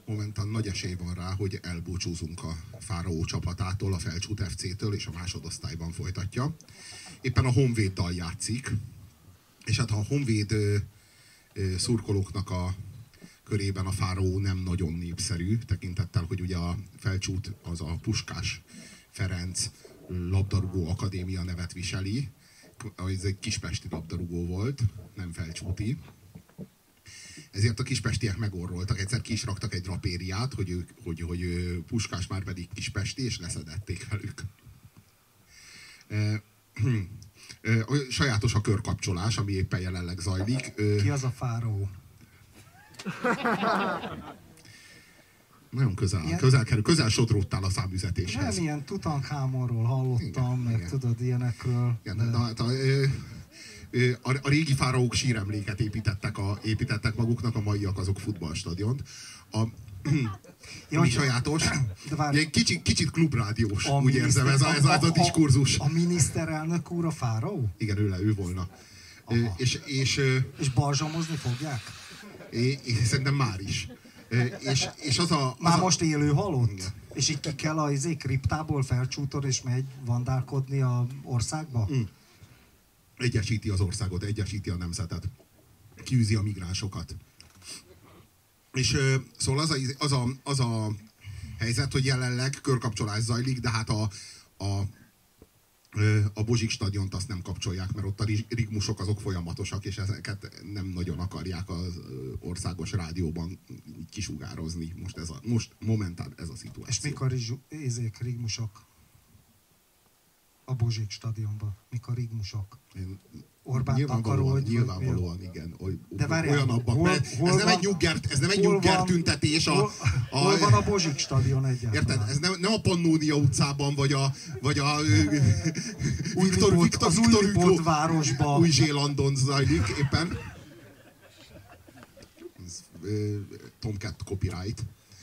Momentán nagy esély van rá, hogy elbúcsúzunk a Fáraó csapatától, a Felcsút FC-től, és a másodosztályban folytatja. Éppen a Honvéddal játszik, és hát a Honvéd szurkolóknak a körében a Fáraó nem nagyon népszerű, tekintettel, hogy ugye a Felcsút az a Puskás Ferenc labdarúgó akadémia nevet viseli. Ez egy kispesti labdarúgó volt, nem felcsúti. Ezért a kispestiek megorroltak. Egyszer ki is raktak egy drapériát, hogy Puskás már pedig kispesti, és leszedették velük. Sajátos a körkapcsolás, ami éppen jelenleg zajlik. Ki az a Fáraó? Nagyon közel sodródtál a számüzetéshez. Nem, ilyen Tutankhámonról hallottam, meg igen. Tudod, ilyenekről. Igen, a régi fáraók síremléket építettek maguknak, a maiak azok futballstadiont. Ami sajátos, kicsit klubrádiós, úgy érzem, ez a diskurzus. A miniszterelnök úr a Fáraó? Igen, ő volna. És balzsamozni fogják? Szerintem már is. Már most élő halott? Igen. És így ki kell a kriptából Felcsúton, és megy vandálkodni a országba? Egyesíti az országot, egyesíti a nemzetet. Kiűzi a migránsokat. És szóval az a helyzet, hogy jelenleg körkapcsolás zajlik, de hát a Bozsik stadiont azt nem kapcsolják, mert ott a rigmusok azok folyamatosak, és ezeket nem nagyon akarják az országos rádióban kisugározni. Most momentán ez a szituáció. És mikor rigmusok a Bozsik stadionban? Mikor rigmusok? Orbán nyilvánvalóan igen. De várjál, ez nem egy nyugger tüntetés. Hol van a Bozsik stadion egyáltalán? Érted? Ez nem a Pannónia utcában, vagy a Victor Hugo városban. Új-Zélandon zajlik éppen. Tomcat copyright.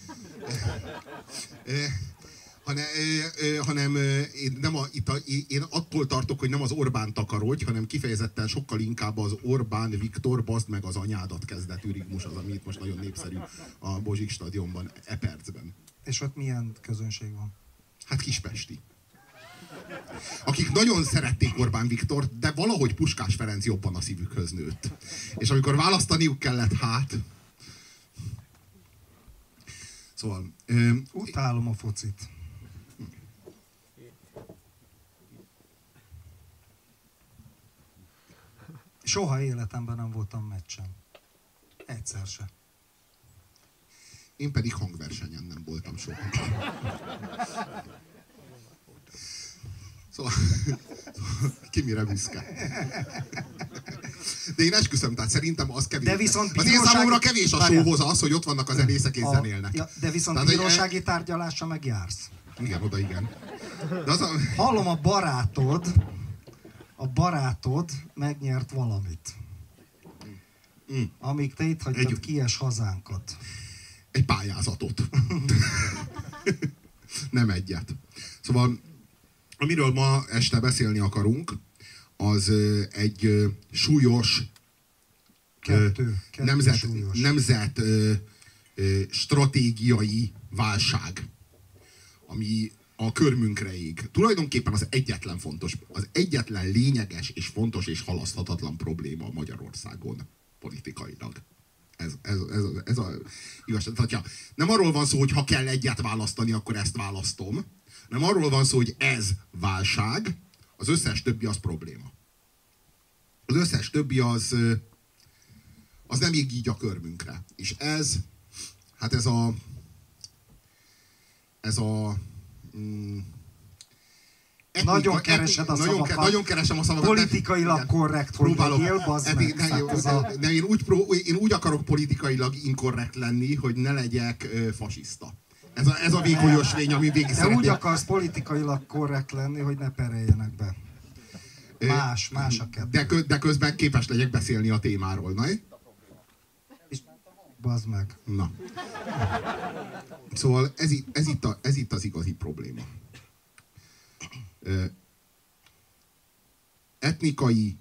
Hanem én attól tartok, hogy nem az Orbán takarodj, hanem kifejezetten sokkal inkább az Orbán Viktor baszd meg az anyádat kezdetű rigmus az, ami itt most nagyon népszerű a Bozsik stadionban, percben. És ott milyen közönség van? Hát kispesti. Akik nagyon szerették Orbán Viktort, de valahogy Puskás Ferenc jobban a szívükhöz nőtt. És amikor választaniuk kellett, hát... Szóval... Utálom a focit. Soha életemben nem voltam meccsen. Egyszer se. Én pedig hangversenyen nem voltam soha. Szóval ki mire büszke. De én esküszöm, tehát szerintem az kevés. De viszont az én számomra kevés a showhoz az, hogy ott vannak a zenészek és zenélnek. De viszont tehát, bírósági tárgyalásra megjársz. Igen, oda igen. De hallom, a barátod megnyert valamit. Amíg te itt hagytad kies hazánkat. Egy pályázatot. Nem egyet. Szóval, amiről ma este beszélni akarunk, az egy súlyos nemzet stratégiai válság, ami a körmünkre ég. Tulajdonképpen az egyetlen lényeges és fontos és halaszthatatlan probléma Magyarországon politikailag. Ez a igazság. Tehát, nem arról van szó, hogy ha kell egyet választani, akkor ezt választom, hanem arról van szó, hogy ez válság, az összes többi az probléma. Az összes többi az nem ég így a körmünkre. És nagyon keresed a szavakat. Nagyon keresem a szavakat. Politikailag korrekt, hogy legyél, bazd meg. Én úgy akarok politikailag inkorrekt lenni, hogy ne legyek fasiszta. Ez a vékony ösvény, ami végig szeretnék. De úgy akarsz politikailag korrekt lenni, hogy ne pereljenek be. Más a kettő. De közben képes legyek beszélni a témáról, na? És bazd meg. Na. Szóval ez itt az igazi probléma. Etnikai,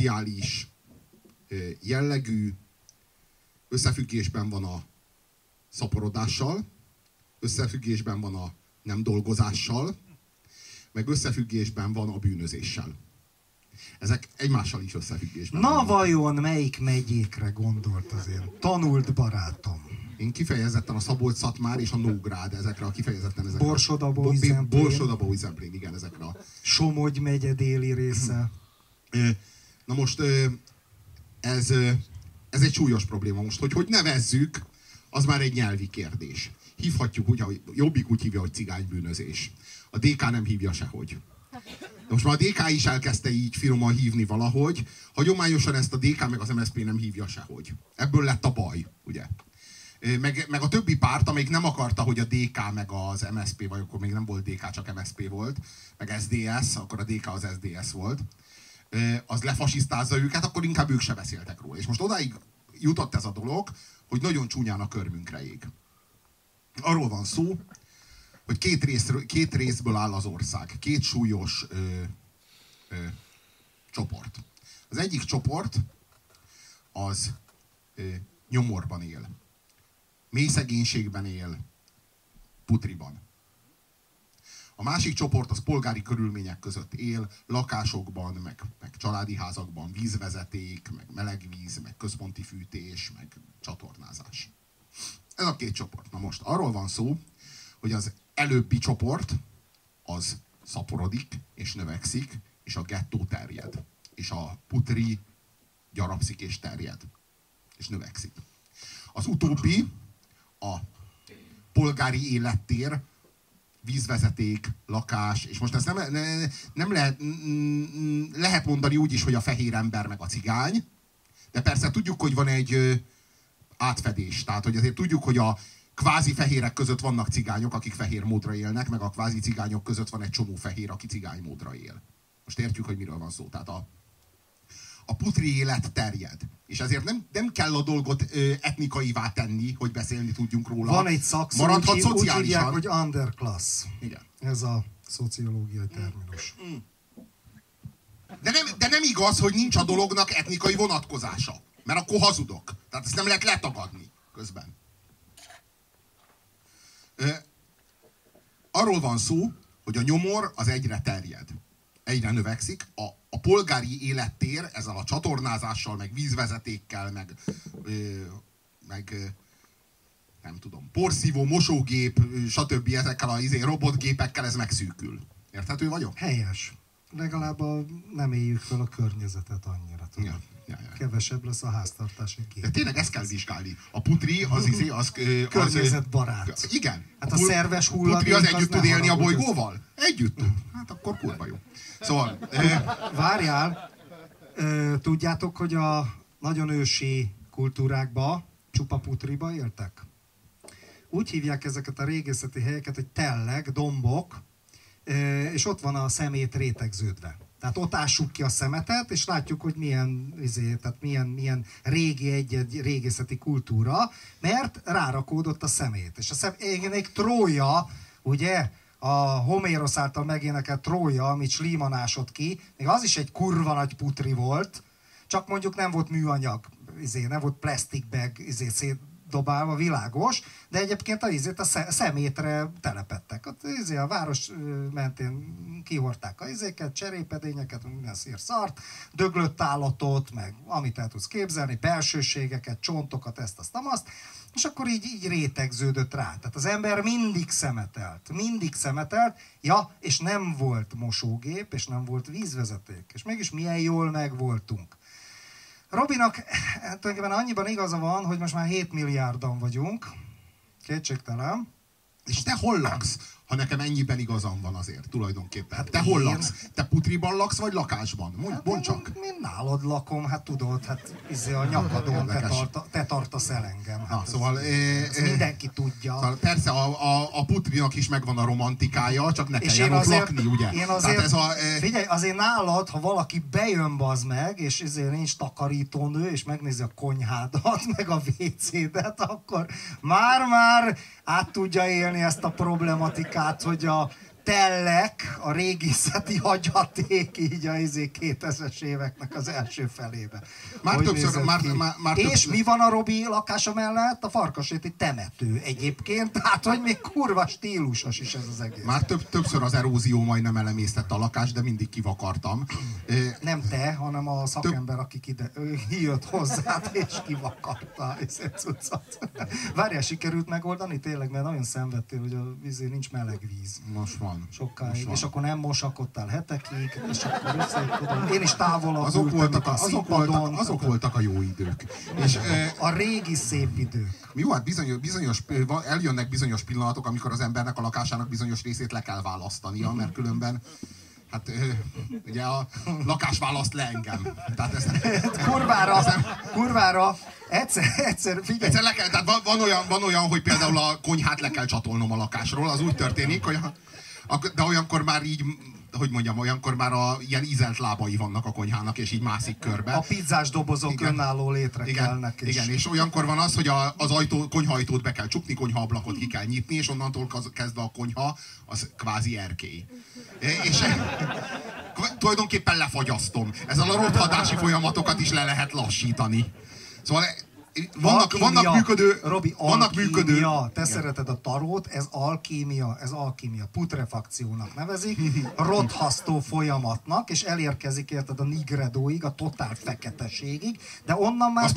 szociális jellegű összefüggésben van az szaporodással, összefüggésben van a nem dolgozással, meg összefüggésben van a bűnözéssel. Ezek egymással is összefüggésben vannak. Vajon melyik megyékre gondolt az én tanult barátom? Én kifejezetten a Szabolcs-Szatmár és a Nógrád, ezekre a kifejezetten ezekre. Borsod-Abaúj-Zemplén, igen, ezekre a... Somogy megye déli része. Na most ez egy súlyos probléma. Most, hogy nevezzük, az már egy nyelvi kérdés. Hívhatjuk úgy, hogy Jobbik úgy hívja, hogy cigánybűnözés. A DK nem hívja sehogy. De most már a DK is elkezdte így finoman hívni valahogy. Hagyományosan ezt a DK meg az MSZP nem hívja sehogy. Ebből lett a baj, ugye? Meg a többi párt, amelyik nem akarta, hogy a DK meg az MSZP, vagy akkor még nem volt DK, csak MSZP volt, meg SDS, akkor a DK az SDS volt, az lefasisztázza őket, akkor inkább ők se beszéltek róla. És most odáig jutott ez a dolog, hogy nagyon csúnyán a körmünkre ég. Arról van szó, hogy két részből áll az ország. Két súlyos csoport. Az egyik csoport az nyomorban él. Mély szegénységben él, putriban. A másik csoport az polgári körülmények között él, lakásokban, meg családi házakban, vízvezeték, meg melegvíz, meg központi fűtés, meg csatornázás. Ez a két csoport. Na most arról van szó, hogy az előbbi csoport az szaporodik és növekszik, és a gettó terjed. És a putri gyarapszik és terjed. És növekszik. Az utóbbi a polgári élettér, vízvezeték, lakás, és most ezt nem lehet mondani úgy is, hogy a fehér ember meg a cigány, de persze tudjuk, hogy van egy átfedés. Tehát, hogy azért tudjuk, hogy a kvázi fehérek között vannak cigányok, akik fehér módra élnek, meg a kvázi cigányok között van egy csomó fehér, aki cigány módra él. Most értjük, hogy miről van szó. Tehát a putri élet terjed. És ezért nem kell a dolgot etnikaivá tenni, hogy beszélni tudjunk róla. Van egy szakszó, maradhat úgy hívják, hogy underclass. Igen. Ez a szociológiai terminus. De nem igaz, hogy nincs a dolognak etnikai vonatkozása. Mert akkor hazudok. Tehát ezt nem lehet letagadni közben. Arról van szó, hogy a nyomor az egyre terjed. Egyre növekszik. A polgári élettér ezzel a csatornázással, meg vízvezetékkel, meg nem tudom, porszívó, mosógép, stb. Ezekkel a robotgépekkel ez megszűkül. Érthető vagyok? Helyes. Legalább nem éljük fel a környezetet annyira. Ja. Kevesebb lesz a háztartási gép. De tényleg ezt kell vizsgálni. A putri az környezetbarát. Igen. Hát a szerves hulladék. A putri az együtt tud élni a bolygóval? Együtt tud. Hát akkor kurva jó. Szóval... Várjál. Tudjátok, hogy a nagyon ősi kultúrákba csupa putriba éltek? Úgy hívják ezeket a régészeti helyeket, hogy telleg, dombok, és ott van a szemét rétegződve. Tehát ott ássuk ki a szemetet, és látjuk, hogy milyen régi egy régészeti kultúra, mert rárakódott a szemét. És még Trója, ugye, a Homérosz által megénekelt Trója, amit slímanásod ki, még az is egy kurva nagy putri volt, csak mondjuk nem volt műanyag, nem volt plastic bag szétdobálva, világos, de egyébként a szemétre telepettek. A város mentén kihordták a cserépedényeket, minden szart, döglött állatot, meg amit el tudsz képzelni, belsőségeket, csontokat, ezt, és akkor így rétegződött rá. Tehát az ember mindig szemetelt, ja, és nem volt mosógép, és nem volt vízvezeték. És mégis milyen jól megvoltunk. Robinak tulajdonképpen annyiban igaza van, hogy most már 7 milliárdan vagyunk, kétségtelen. És te hol laksz, ha nekem ennyiben igazam van azért, tulajdonképpen? Hát te hol laksz? Te putriban laksz, vagy lakásban? Mondd csak. Én nálad lakom, hát tudod, a nyakadon te tartasz el engem. Hát szóval, ezt mindenki tudja. Szóval persze a putrinak is megvan a romantikája, csak ne kelljen ott lakni, ugye? Én azért, figyelj, azért nálad, ha valaki bejön, bazd meg, és nincs takarítónő, és megnézi a konyhádat, meg a WC-det, akkor már át tudja élni ezt a problematikát, hogy a tellek, a régészeti hagyaték így a 2000-es éveknek az első felébe. Már többször, és mi van a Robi lakása mellett? A Farkaséti temető egyébként, tehát hogy még kurva stílusos is ez az egész. Már többször az erózió majdnem elemésztette a lakást, de mindig kivakartam. Nem te, hanem a szakember, akik ide jött hozzád, és kivakarta. Várjál, sikerült megoldani tényleg, mert nagyon szenvedtél, hogy a vízén nincs meleg víz. Most van. Sokáig, most van. És akkor nem mosakodtál hetekig, és akkor össze, én is távolabb azok voltak a jó idők. És, a régi szép idők. Jó, hát eljönnek bizonyos pillanatok, amikor az embernek a lakásának bizonyos részét le kell választania, mert különben hát ugye a lakás választ le engem. Tehát kurvára, egyszer figyelj. Egyszer le kell, tehát van olyan, hogy például a konyhát le kell csatolnom a lakásról, az úgy történik, hogy de olyankor már így, hogy mondjam, olyankor már ilyen ízelt lábai vannak a konyhának, és így mászik körbe. A pizzás dobozok önálló létre kelnek. Igen, és olyankor van az, hogy az konyhaajtót be kell csukni, konyhaablakot ki kell nyitni, és onnantól kezdve a konyha az kvázi erkély. És tulajdonképpen lefagyasztom. Ezzel a rothadási folyamatokat is le lehet lassítani. Szóval vannak működő... Robi, alkímia. Te szereted a tarót, ez alkímia. Putrefakciónak nevezik, rothasztó folyamatnak, és elérkezik érted a nigredóig, a totál feketeségig, de onnan már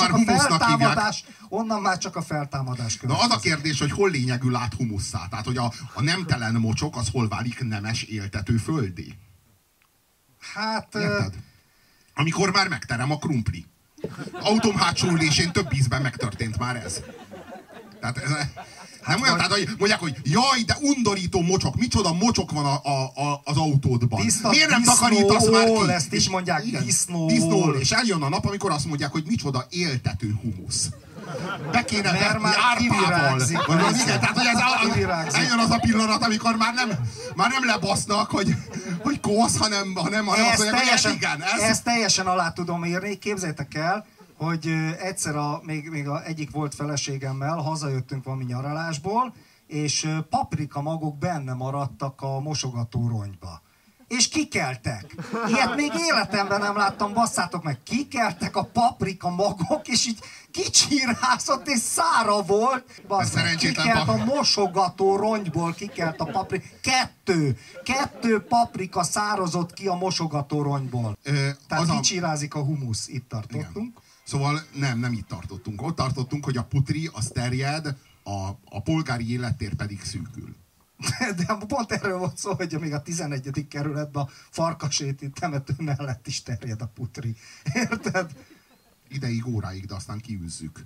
csak a feltámadás következik. Na az a kérdés, hogy hol lényegül át humusszá? Tehát, hogy a nemtelen mocsok, az hol válik nemes éltető földé? Hát... Érted? Amikor már megterem a krumpli. Autóm hátsó ülésén több ízben megtörtént már ez. Tehát ez nem olyan, tehát, hogy mondják, hogy jaj, de undorító mocsok, micsoda mocsok van az autódban. Miért nem takarítasz már ki? Ezt is mondják, disznól. És eljön a nap, amikor azt mondják, hogy micsoda éltető humusz. Be kéne vetni árpával. Tehát, hogy eljön az a pillanat, amikor már nem lebasznak, hogy kosz, hanem azt mondják, hogy igen. Ezt teljesen alá tudom írni. Képzeljétek el, hogy egyszer még egyik volt feleségemmel hazajöttünk valami nyaralásból, és paprika magok benne maradtak a mosogató rongyba. És kikeltek. Ilyet még életemben nem láttam, basszátok meg. Kikeltek a paprika magok, és így kicsirászott, és szára volt. Kikelt a mosogató rongyból, kikelt a paprika. Kettő paprika szárazott ki a mosogató rongyból. Tehát kicsirázik a humusz. Itt tartottunk. Igen. Szóval nem itt tartottunk. Ott tartottunk, hogy a putri az terjed, a polgári élettér pedig szűkül. De pont erről volt szó, hogy még a 11. kerületben a Farkaséti temető mellett is terjed a putri. Érted? Ideig, óráig, de aztán kiűzzük.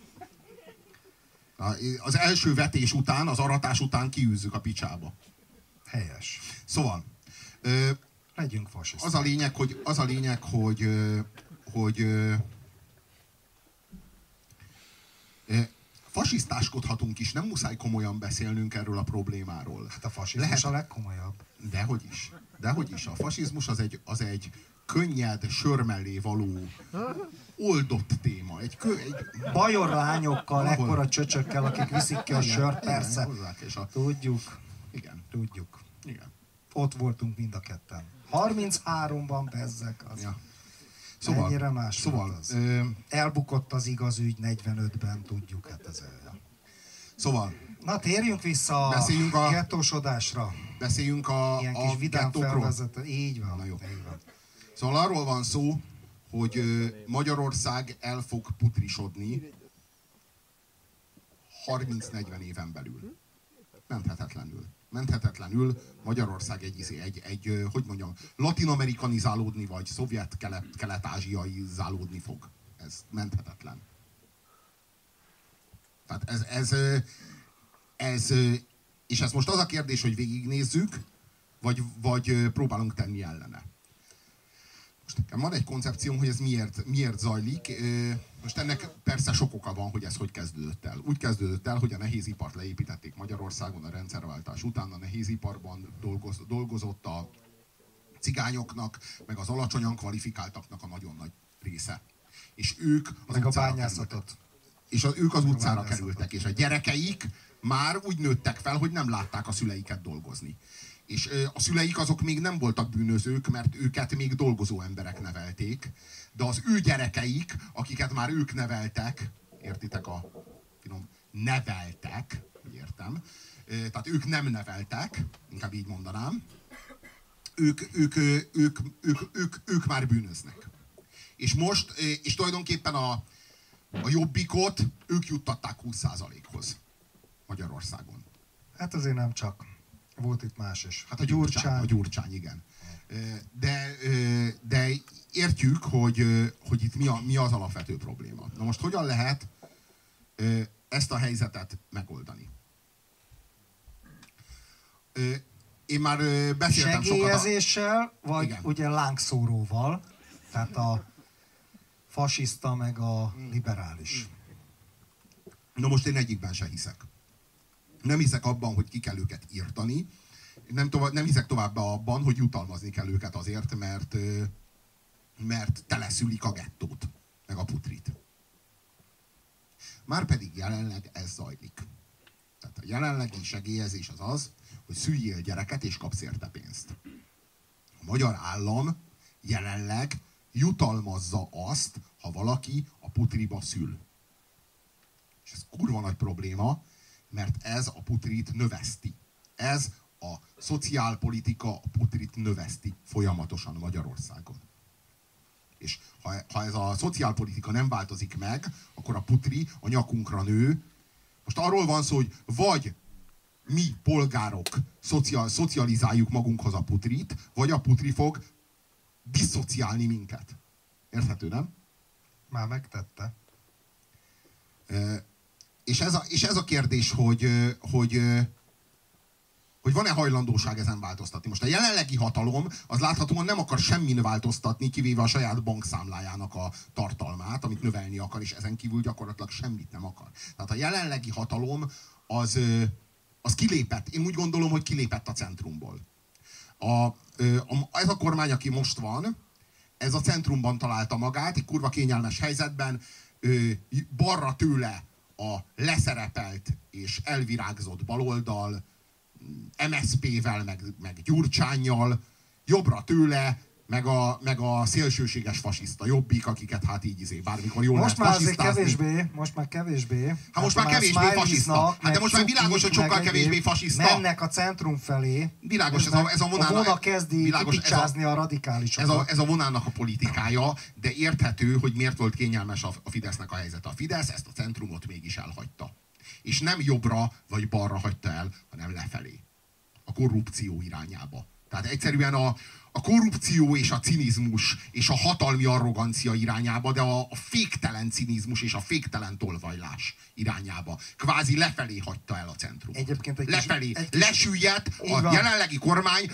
Az első vetés után, az aratás után kiűzzük a picsába. Helyes. Szóval... legyünk fasiszták. Az a lényeg, hogy fasisztáskodhatunk is, nem muszáj komolyan beszélnünk erről a problémáról. Hát a fasizmus a legkomolyabb. Dehogy is. A fasizmus az egy könnyed, sör mellé való, oldott téma. Bajor lányokkal, ekkora csöcsökkel, akik viszik ki a sört, persze. Tudjuk. Igen. Tudjuk. Igen. Ott voltunk mind a ketten. 33-ban bezzek az. Ja. Ennyire más az. Elbukott az igaz ügy 45-ben, tudjuk, hát ez olyan. Szóval. Na, térjünk vissza a gettósodásra. Beszéljünk ilyen kis vidám felvezető. Így van. Na jó. Így van. Szóval arról van szó, hogy Magyarország el fog putrisodni 30-40 éven belül. Menthetetlenül Magyarország egy hogy mondjam, latin-amerikanizálódni, vagy szovjet-kelet-ázsiaizálódni fog. Ez menthetetlen. Tehát és ez most az a kérdés, hogy végignézzük, vagy próbálunk tenni ellene. Most nekem van egy koncepcióm, hogy ez miért zajlik. Most ennek persze sok oka van, hogy ez hogy kezdődött el. Úgy kezdődött el, hogy a nehézipart leépítették Magyarországon a rendszerváltás után. A nehéziparban dolgozott a cigányoknak, meg az alacsonyan kvalifikáltaknak a nagyon nagy része. És ők a bányászatot. Ők az utcára kerültek, és a gyerekeik már úgy nőttek fel, hogy nem látták a szüleiket dolgozni. És a szüleik azok még nem voltak bűnözők, mert őket még dolgozó emberek nevelték, de az ő gyerekeik, akiket már ők neveltek, értitek a finom, neveltek, értem, tehát ők nem neveltek, inkább így mondanám, ők már bűnöznek. És most, és tulajdonképpen a Jobbikot ők juttatták 20%-hoz Magyarországon. Hát azért nem csak. Volt itt más is. Hát a Gyurcsány, igen. De értjük, hogy itt mi az alapvető probléma. Na most hogyan lehet ezt a helyzetet megoldani? Én már beszéltem segélyezéssel, vagy igen. Ugye lángszóróval, tehát a fasiszta meg a liberális. Na most én egyikben se hiszek. Nem hiszek abban, hogy ki kell őket írtani. Nem hiszek továbbá abban, hogy jutalmazni kell őket azért, mert teleszülik a gettót, meg a putrit. Márpedig jelenleg ez zajlik. Tehát a jelenlegi segélyezés az az, hogy szüljél gyereket és kapsz érte pénzt. A magyar állam jelenleg jutalmazza azt, ha valaki a putriba szül. És ez kurva nagy probléma, mert ez a putrit növeszti. Ez a szociálpolitika a putrit növeszti folyamatosan Magyarországon. És ha ez a szociálpolitika nem változik meg, akkor a putri a nyakunkra nő. Most arról van szó, hogy vagy mi polgárok szocializáljuk magunkhoz a putrit, vagy a putri fog diszociálni minket. Érthető, nem? Már megtette. És ez a kérdés, hogy van-e hajlandóság ezen változtatni. Most a jelenlegi hatalom az láthatóan nem akar semmin változtatni, kivéve a saját bankszámlájának a tartalmát, amit növelni akar, és ezen kívül gyakorlatilag semmit nem akar. Tehát a jelenlegi hatalom az kilépett. Én úgy gondolom, hogy kilépett a centrumból. Ez a kormány, aki most van, ez a centrumban találta magát, egy kurva kényelmes helyzetben, balra tőle a leszerepelt és elvirágzott baloldal, MSZP-vel, meg Gyurcsánnyal, jobbra tőle, meg a szélsőséges fasiszta Jobbik, akiket hát így bármikor jól most lehet fasisztázni. Most már kevésbé. Hát most már kevésbé fasiszta. Hát de most már világos, hogy sokkal kevésbé fasiszta. Mennek a centrum felé. Világos, ez a vonal. A vona kezdi kipicsázni a radikálisokat. Ez a vonalnak a politikája, de érthető, hogy miért volt kényelmes a Fidesznek a helyzete. A Fidesz ezt a centrumot mégis elhagyta. És nem jobbra vagy balra hagyta el, hanem lefelé. A korrupció irányába. Tehát egyszerűen a korrupció és a cinizmus és a hatalmi arrogancia irányába, de a féktelen cinizmus és a féktelen tolvajlás irányába. Kvázi lefelé hagyta el a centrum. Lefelé. Lesüllyedt a jelenlegi kormány,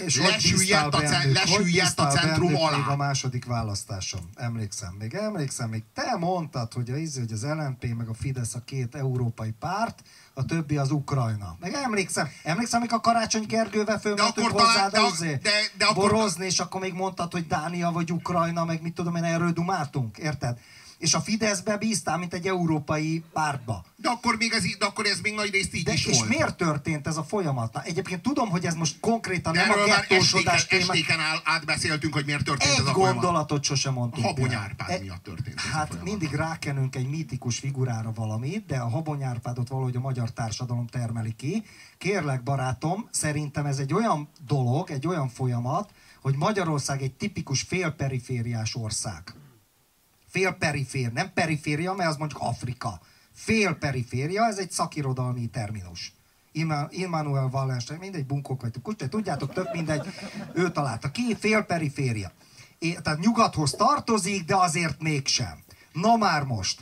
lesüllyedt a centrum alá. Még a második választáson. Emlékszem, még te mondtad, hogy az LMP meg a Fidesz a két európai párt, a többi az Ukrajna. Meg emlékszem, még a Karácsony Gergővel fölmentünk hozzád borozni, és akkor még mondtad, hogy Dánia vagy Ukrajna, meg mit tudom én, erről dumáltunk, érted? És a Fideszbe bíztál, mint egy európai pártba. De akkor ez még nagy részt így is és volt. miért történt ez a folyamat? Na, egyébként tudom, hogy ez most konkrétan nem a gettósodás téma. Estéken átbeszéltünk, hogy miért történt ez a folyamat. Egy gondolatot sosem mondtunk. Habony Árpád miatt történt ez a folyamat. Mindig rákenünk egy mítikus figurára valamit, de a Habony Árpádot valahogy a magyar társadalom termeli ki. Kérlek, barátom, szerintem ez egy olyan dolog, egy olyan folyamat, hogy Magyarország egy tipikus félperifériás ország. Félperifér, nem periféria, mert az mondjuk Afrika. Félperiféria, ez egy szakirodalmi terminus. Immanuel Wallenstein, mindegy, bunkók vagytok, tudjátok, tök mindegy, ő találta ki, félperiféria. Tehát nyugathoz tartozik, de azért mégsem. Na már most.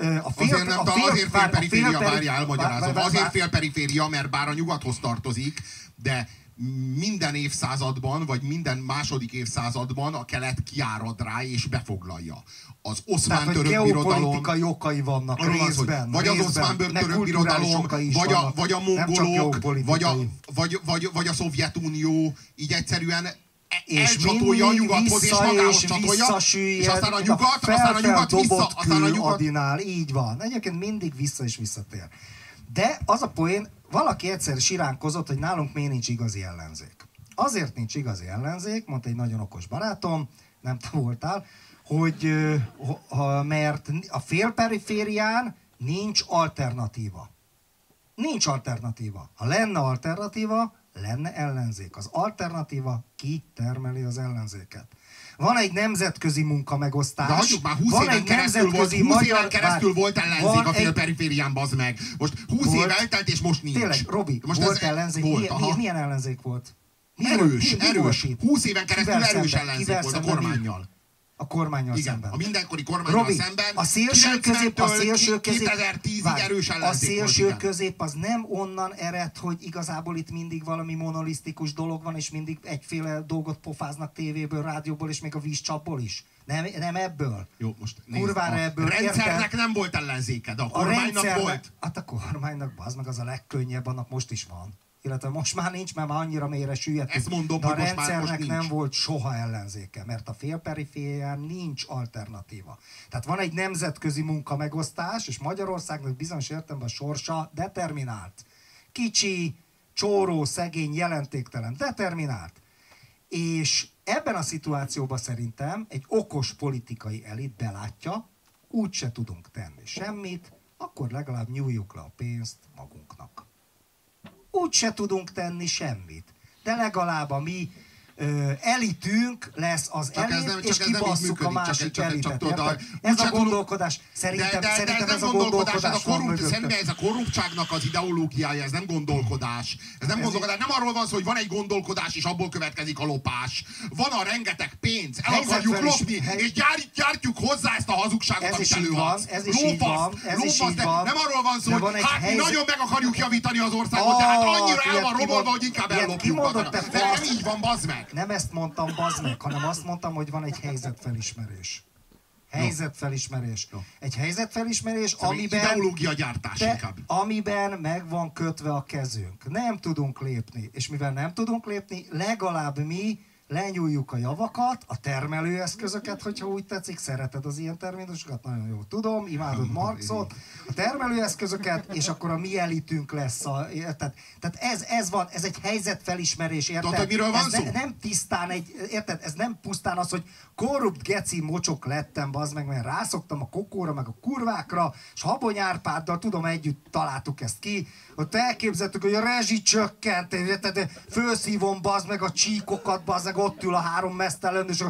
Azért félperiféria, mert bár a nyugathoz tartozik, de minden évszázadban, vagy minden második évszázadban a kelet kiárad rá és befoglalja. Az oszmán-török birodalom... geopolitikai okai vannak részben. Vagy az oszmán-török birodalom, vagy a mongolok, vagy a Szovjetunió, így egyszerűen elcsatolja a nyugathoz, és magához csatolja, és aztán a nyugat vissza... Adinál, így van. Egyébként mindig vissza és visszatér. De az a poén, valaki egyszer siránkozott, hogy nálunk miért nincs igazi ellenzék. Azért nincs igazi ellenzék, mondta egy nagyon okos barátom, nem te voltál, hogy mert a félperiférián nincs alternatíva. Nincs alternatíva. Ha lenne alternatíva, lenne ellenzék. Az alternatíva kitermeli az ellenzéket. Van egy nemzetközi munkamegosztás. De hagyjuk már, 20 éven keresztül volt ellenzék a félperiférián, bazd meg. Most 20 év eltelt, és most nincs. Tényleg, Robi, most volt ellenzék. Milyen ellenzék volt? Erős. 20 éven keresztül erős ellenzék volt a kormánnyal. A kormánnyal szemben. A mindenkori kormánnyal szemben. A szélső közép, 2010-ig erős ellenzék volt. A szélső közép az nem onnan ered, hogy igazából itt mindig valami monolisztikus dolog van, és mindig egyféle dolgot pofáznak tévéből, rádióból, és még a vízcsapból is. Nem ebből. Jó, most kurvára ebből. A rendszernek nem volt ellenzéke, de a kormánynak volt. Hát a kormánynak, az meg az a legkönnyebb, annak most is van. Illetve most már nincs, mert már annyira mélyre süllyedtünk. Ezt mondom, de a hogy rendszernek most nem volt soha ellenzéke, mert a félperiférián nincs alternatíva. Tehát van egy nemzetközi munkamegosztás, és Magyarországnak bizonyos értelemben a sorsa determinált. Kicsi, csóró, szegény, jelentéktelen, determinált. És ebben a szituációban szerintem egy okos politikai elit belátja, úgyse tudunk tenni semmit, akkor legalább nyújjuk le a pénzt magunknak. Úgy se tudunk tenni semmit. De legalább a mi elitünk lesz az elit, és kibasszuk a másik elitet. Ez a gondolkodás. Szerintem ez a gondolkodás van mögötte. Szerintem ez a korruptságnak az ideológiája, ez nem gondolkodás. Ez nem gondolkodás. Nem arról van szó, hogy van egy gondolkodás, és abból következik a lopás. Van a rengeteg pénz, el akarjuk lopni, és gyártjuk hozzá ezt a hazugságot, amit előadsz. Ez is így van. Nem arról van szó, hogy hát mi nagyon meg akarjuk javítani az országot, tehát annyira el van romolva, hogy inkább ellopjuk. Nem így van, bazd meg. Nem ezt mondtam, bazd meg, hanem azt mondtam, hogy van egy helyzetfelismerés. Helyzetfelismerés. Egy helyzetfelismerés, amiben meg van kötve a kezünk. Nem tudunk lépni. És mivel nem tudunk lépni, legalább mi lenyúljuk a javakat, a termelőeszközöket, hogyha úgy tetszik, szereted az ilyen terminusokat, nagyon jól tudom, imádod Marxot, a termelőeszközöket, és akkor a mi elitünk lesz. Tehát ez van, ez egy helyzetfelismerés, érted? Tudod, miről van szó? Nem tisztán érted? Ez nem pusztán az, hogy korrupt geci mocsok lettem, bazd meg, mert rászoktam a kokóra, meg a kurvákra, és Habony Árpáddal, tudom, együtt találtuk ezt ki, ott elképzeltük, hogy a rezsi csökkent, érted? Fölszívom, bazd meg a csíkokat, bazd meg, ott ül a 3 mesztelen, és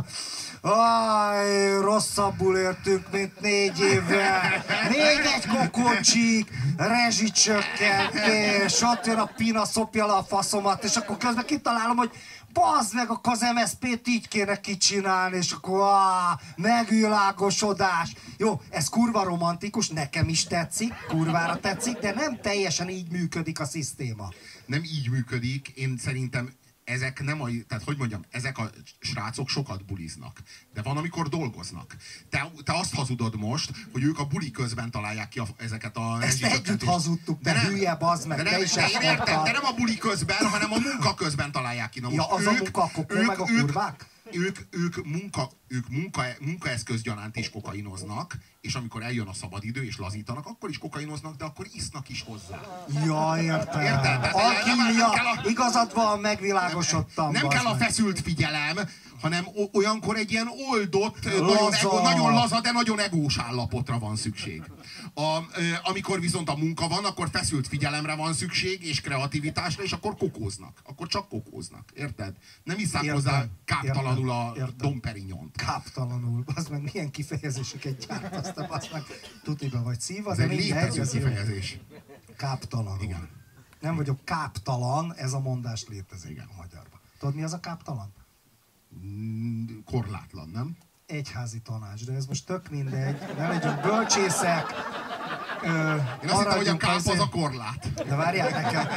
rosszabbul éltünk, mint 4 éve. Még egy kokócsík, rezsicsökkentés, ott jön a Pina, szopja le a faszomat, és akkor közben kitalálom, hogy bazd meg, akkor az MSZP-t így kéne kicsinálni, és akkor megvilágosodás. Jó, ez kurva romantikus, nekem is tetszik, kurvára tetszik, de nem teljesen így működik a szisztéma. Nem így működik, én szerintem ezek nem tehát hogy mondjam, ezek a srácok sokat buliznak. De van, amikor dolgoznak. Te azt hazudod most, hogy ők a buli közben találják ki ezeket a... Ezt együtt hazudtuk, de hülye, bazd meg, te is értem, de nem a buli közben, hanem a munka közben találják ki. Na most az a munka, a kokó, meg a kurvák? Ők munkaeszközgyanánt is kokainoznak, és amikor eljön a szabadidő és lazítanak, akkor is kokainoznak, de akkor isznak is hozzá. Ja, értem. Igazad van, megvilágosodtam. Nem kell a feszült figyelem, hanem olyankor egy ilyen oldott, nagyon laza, de nagyon egós állapotra van szükség. Amikor viszont a munka van, akkor feszült figyelemre van szükség, és kreativitásra, és akkor kokóznak. Akkor csak kokóznak. Érted? Nem iszák hozzá káptalanul a Dom Perignont. Káptalanul. Az meg milyen kifejezéseket gyártasztam, azt meg tutiba vagy szíva. Ez egy létező kifejezés. Káptalanul. Igen. Nem vagyok káptalan, ez a mondás létezik. Igen. A magyarban. Tudod, mi az a káptalan? Korlátlan, nem? Egyházi tanács, de ez most tök mindegy. Ne legyünk bölcsészek. Én azt hittem, hogy a káp az a korlát. De várjál,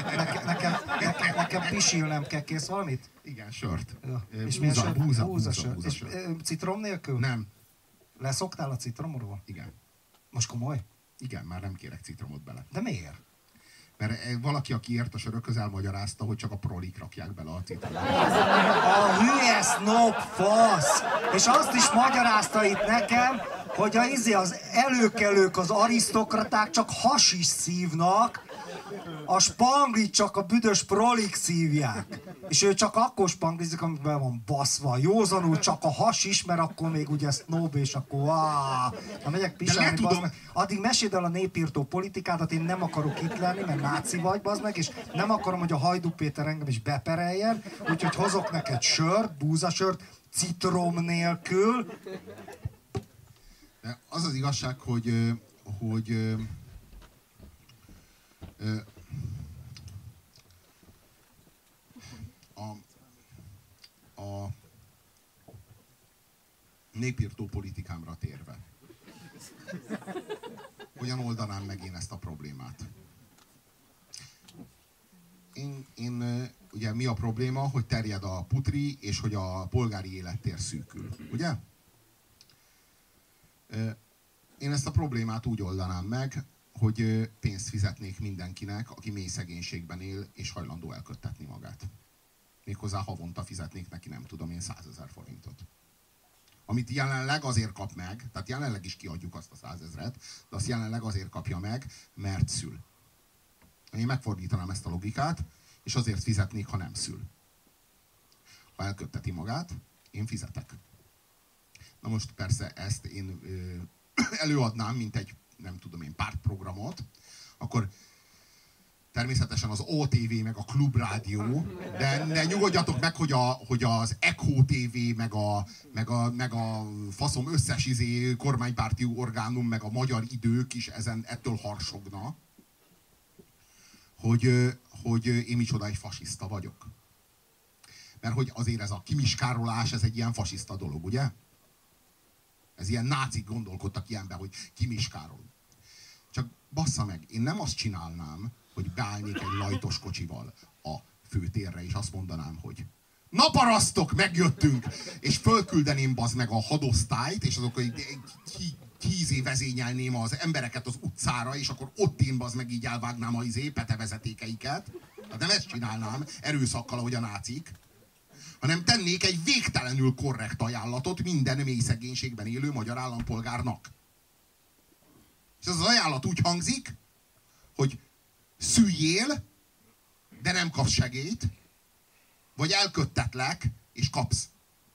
nekem pisilnem kell, kész valamit? Igen, sört. Ja. És búza. És citrom nélkül? Nem. Leszoktál a citromról? Igen. Most komoly? Igen, már nem kérek citromot bele. De miért? Mert valaki, aki ért a sörökhöz, elmagyarázta, hogy csak a prolik rakják bele a citromot. A hülye snob fasz! És azt is magyarázta itt nekem, hogy az előkelők, az arisztokraták csak hasis szívnak, A spanglit csak a büdös prolik szívják. És ő csak akkor spanglizik, amikor van baszva. Józanul csak a hasis, mert akkor még ugye snob, és akkor ha megyek pisálni, bazd meg. Addig meséld el a népírtó politikádat, én nem akarok itt lenni, mert náci vagy, bazd meg, és nem akarom, hogy a Hajdú Péter engem is bepereljen, úgyhogy hozok neked sört, búzasört, citrom nélkül. De az az igazság, hogy a népírtó politikámra térve. Hogyan oldanám meg én ezt a problémát? Ugye mi a probléma, hogy terjed a putri, és hogy a polgári élettér szűkül. Ugye? Én ezt a problémát úgy oldanám meg, hogy pénzt fizetnék mindenkinek, aki mély szegénységben él, és hajlandó elköttetni magát. Méghozzá havonta fizetnék neki, nem tudom én, 100 000 forintot. Amit jelenleg azért kap meg, tehát jelenleg is kiadjuk azt a 100 000-et, de azt jelenleg azért kapja meg, mert szül. Én megfordítanám ezt a logikát, és azért fizetnék, ha nem szül. Ha elkötteti magát, én fizetek. Na most persze ezt én előadnám, mint egy, nem tudom én, pártprogramot, akkor természetesen az OTV, meg a Klubrádió, de nyugodjatok meg, hogy az Echo TV, meg a faszom összes kormánypárti orgánum, meg a Magyar Idők is ettől harsogna, hogy én micsoda egy fasiszta vagyok. Mert hogy azért ez a kimiskárolás, ez egy ilyen fasiszta dolog, ugye? Ez ilyen nácik gondolkodtak ilyenbe, hogy kimiskárol. Csak bassza meg, én nem azt csinálnám, hogy beállnék egy lajtos kocsival a főtérre, és azt mondanám, hogy na parasztok, megjöttünk! És fölküldeném bazd meg a hadosztályt, és azok vezényelném az embereket az utcára, és akkor ott én bazd meg így elvágnám a petevezetékeiket. Hát nem ezt csinálnám, erőszakkal, ahogy a nácik, hanem tennék egy végtelenül korrekt ajánlatot minden mély szegénységben élő magyar állampolgárnak. És ez az ajánlat úgy hangzik, hogy szüljél, de nem kapsz segélyt, vagy elköttetlek, és kapsz.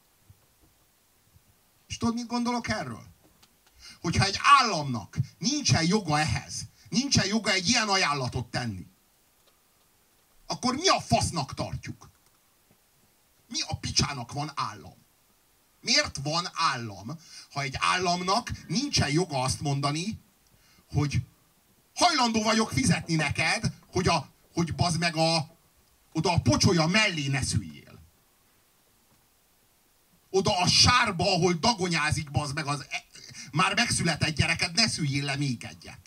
És tudod, mit gondolok erről? Hogyha egy államnak nincsen joga ehhez, nincsen joga egy ilyen ajánlatot tenni, akkor mi a fasznak tartjuk? Mi a picsának van állam? Miért van állam, ha egy államnak nincsen joga azt mondani, hogy hajlandó vagyok fizetni neked, hogy bazd meg oda a pocsolya mellé ne szüljél. Oda a sárba, ahol dagonyázik bazd meg az már megszületett gyereked, ne szüljél le még egyet.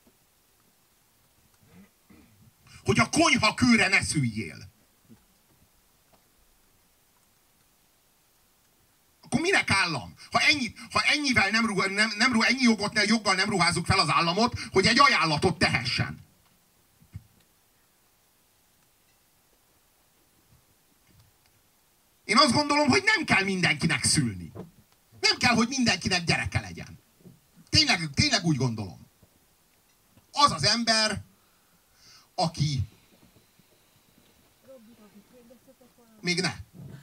Hogy a konyha kőre ne szüljél. Akkor minek állam? Ha ennyivel ennyi joggal nem ruházunk fel az államot, hogy egy ajánlatot tehessen. Én azt gondolom, hogy nem kell mindenkinek szülni. Nem kell, hogy mindenkinek gyereke legyen. Tényleg úgy gondolom. Az az ember, aki... Még ne.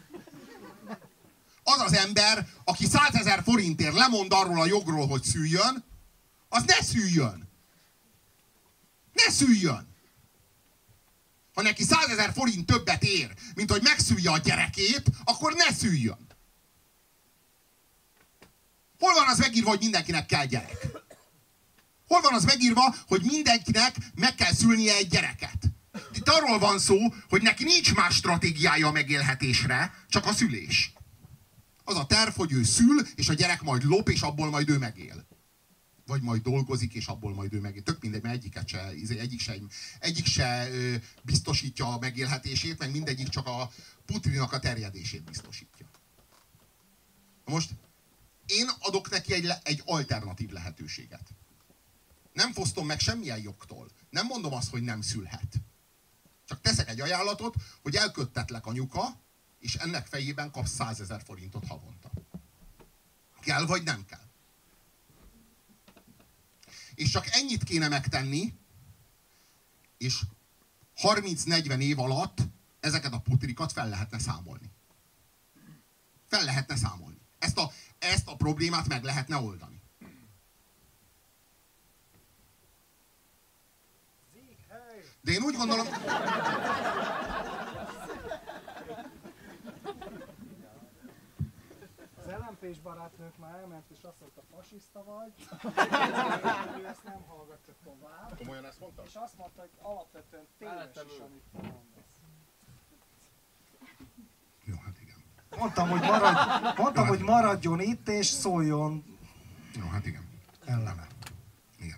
Az az ember, aki 100 000 forintért lemond arról a jogról, hogy szüljön, az ne szüljön. Ne szüljön. Ha neki 100 000 forint többet ér, mint hogy megszülje a gyerekét, akkor ne szüljön. Hol van az megírva, hogy mindenkinek kell gyerek? Hol van az megírva, hogy mindenkinek meg kell szülnie egy gyereket? Itt arról van szó, hogy neki nincs más stratégiája a megélhetésre, csak a szülés. Az a terv, hogy ő szül, és a gyerek majd lop, és abból majd ő megél. Vagy majd dolgozik, és abból majd ő megél. Tök mindegy, mert egyik se biztosítja a megélhetését, meg mindegyik csak a putrinak a terjedését biztosítja. Most én adok neki egy alternatív lehetőséget. Nem fosztom meg semmilyen jogtól. Nem mondom azt, hogy nem szülhet. Csak teszek egy ajánlatot, hogy elköttetlek anyuka, és ennek fejében kapsz 100 000 forintot havonta. Kell vagy nem kell? És csak ennyit kéne megtenni, És 30-40 év alatt ezeket a putrikat fel lehetne számolni. Fel lehetne számolni. Ezt a problémát meg lehetne oldani. De én úgy gondolom... Az LMP-s barátnők már elment, és azt mondta, fasiszta vagy. Ő ezt nem hallgatja tovább. Komolyan ezt mondta? És azt mondta, hogy alapvetően téves is, amit mondasz. Jó, hát igen. Mondtam, hogy maradjon itt, és szóljon. Jó, hát igen. Ellene. Igen.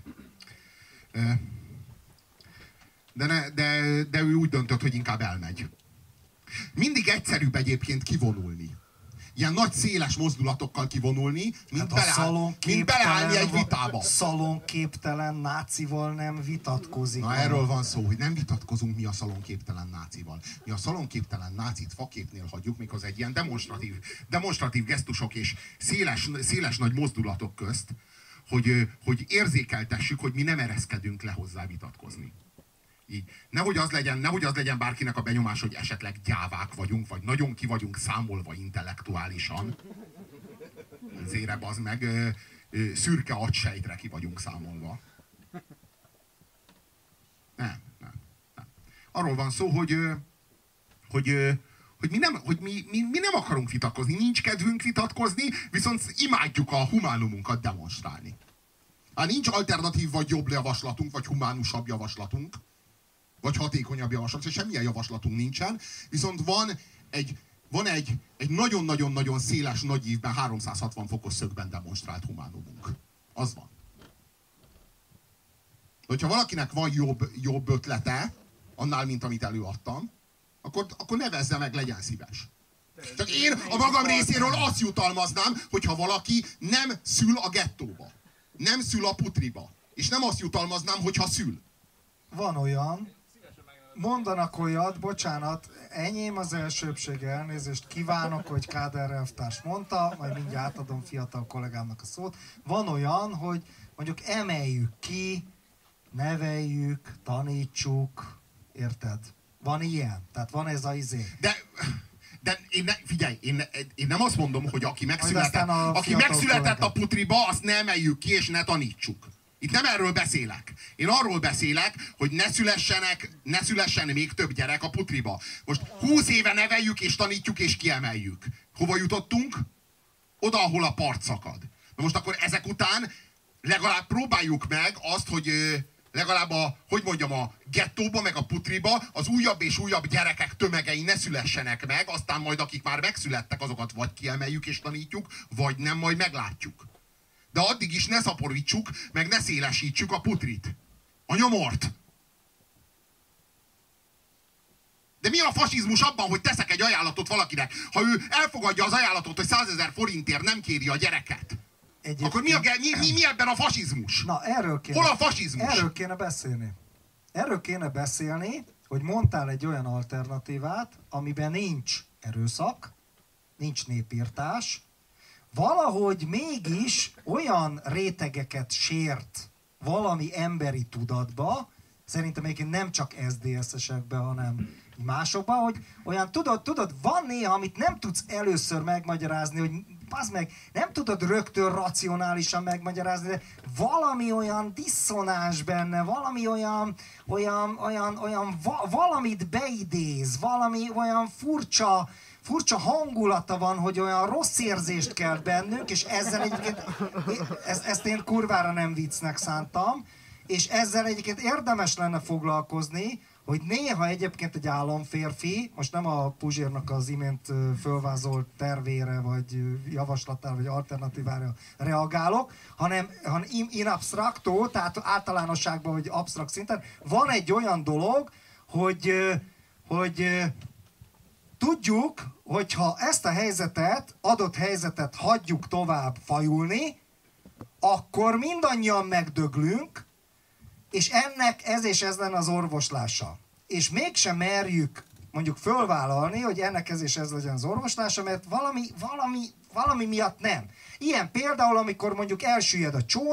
De ő úgy döntött, hogy inkább elmegy. Mindig egyszerűbb egyébként kivonulni. Ilyen nagy, széles mozdulatokkal kivonulni, mint beleállni egy vitába. Szalonképtelen nácival nem vitatkozik. Na, erről van szó, hogy nem vitatkozunk mi a szalonképtelen nácival. Mi a nácit faképnél hagyjuk, méghozzá egy ilyen demonstratív gesztusok és széles nagy mozdulatok közt, hogy érzékeltessük, hogy mi nem ereszkedünk le hozzá vitatkozni. Így. Nehogy az legyen bárkinek a benyomás, hogy esetleg gyávák vagyunk, vagy nagyon ki vagyunk számolva intellektuálisan. Zére bazd meg, szürke agysejtre ki vagyunk számolva. Nem. Arról van szó, hogy mi nem akarunk vitatkozni, nincs kedvünk vitatkozni, viszont imádjuk a humánumunkat demonstrálni. Hát nincs alternatív vagy jobb javaslatunk, vagy humánusabb javaslatunk, vagy hatékonyabb javaslat, semmilyen javaslatunk nincsen, viszont van egy nagyon-nagyon-nagyon széles nagy ívben 360 fokos szögben demonstrált humánumunk. Az van. Hogyha valakinek van jobb ötlete, annál, mint amit előadtam, akkor nevezze meg, legyen szíves. Csak én a magam részéről azt jutalmaznám, hogyha valaki nem szül a gettóba, nem szül a putriba, és nem azt jutalmaznám, hogyha szül. Van olyan, mondanak olyat, bocsánat, enyém az elsőbség, elnézést kívánok, hogy Káder elvtárs mondta, majd mindjárt átadom fiatal kollégámnak a szót. Van olyan, hogy mondjuk emeljük ki, neveljük, tanítsuk, érted? Van ilyen, tehát van ez a izé. De figyelj, én nem azt mondom, hogy aki megszületett a putriba, azt ne emeljük ki és ne tanítsuk. Itt nem erről beszélek. Én arról beszélek, hogy ne szülessen még több gyerek a putriba. Most 20 éve neveljük és tanítjuk és kiemeljük. Hova jutottunk? Oda, ahol a part szakad. Na most akkor ezek után legalább próbáljuk meg azt, hogy legalább a gettóba, meg a putriba az újabb és újabb gyerekek tömegei ne szülessenek meg, aztán majd akik már megszülettek, azokat vagy kiemeljük és tanítjuk, vagy nem, majd meglátjuk. De addig is ne szaporítsuk, meg ne szélesítsük a putrit. A nyomort. De mi a fasizmus abban, hogy teszek egy ajánlatot valakinek? Ha ő elfogadja az ajánlatot, hogy 100 000 forintért nem kéri a gyereket, akkor mi ebben a fasizmus? Na, hol a fasizmus? Erről kéne beszélni, hogy mondtál egy olyan alternatívát, amiben nincs erőszak, nincs népírtás, valahogy mégis olyan rétegeket sért valami emberi tudatba, szerintem egyébként nem csak SZDSZ-esekbe, hanem másokban, hogy olyan tudod, van néha, amit nem tudsz először megmagyarázni, hogy bazd meg, nem tudod rögtön racionálisan megmagyarázni, de valami olyan diszonás benne, valami valamit beidéz, valami olyan furcsa hangulata van, hogy olyan rossz érzést kelt bennünk, és ezzel egyébként, ezt én kurvára nem viccnek szántam, és ezzel egyébként érdemes lenne foglalkozni, hogy néha egyébként egy államférfi, most nem a Puzsérnak az imént fölvázolt tervére, vagy javaslatára, vagy alternatívára reagálok, hanem in abstracto, tehát általánosságban, vagy absztrakt szinten, van egy olyan dolog, hogy tudjuk, hogyha ezt a adott helyzetet hagyjuk tovább fajulni, akkor mindannyian megdöglünk, és ennek ez lenne az orvoslása. És mégsem merjük mondjuk fölvállalni, hogy ennek ez legyen az orvoslása, mert valami miatt nem. Ilyen például, amikor mondjuk elsüllyed a csónak,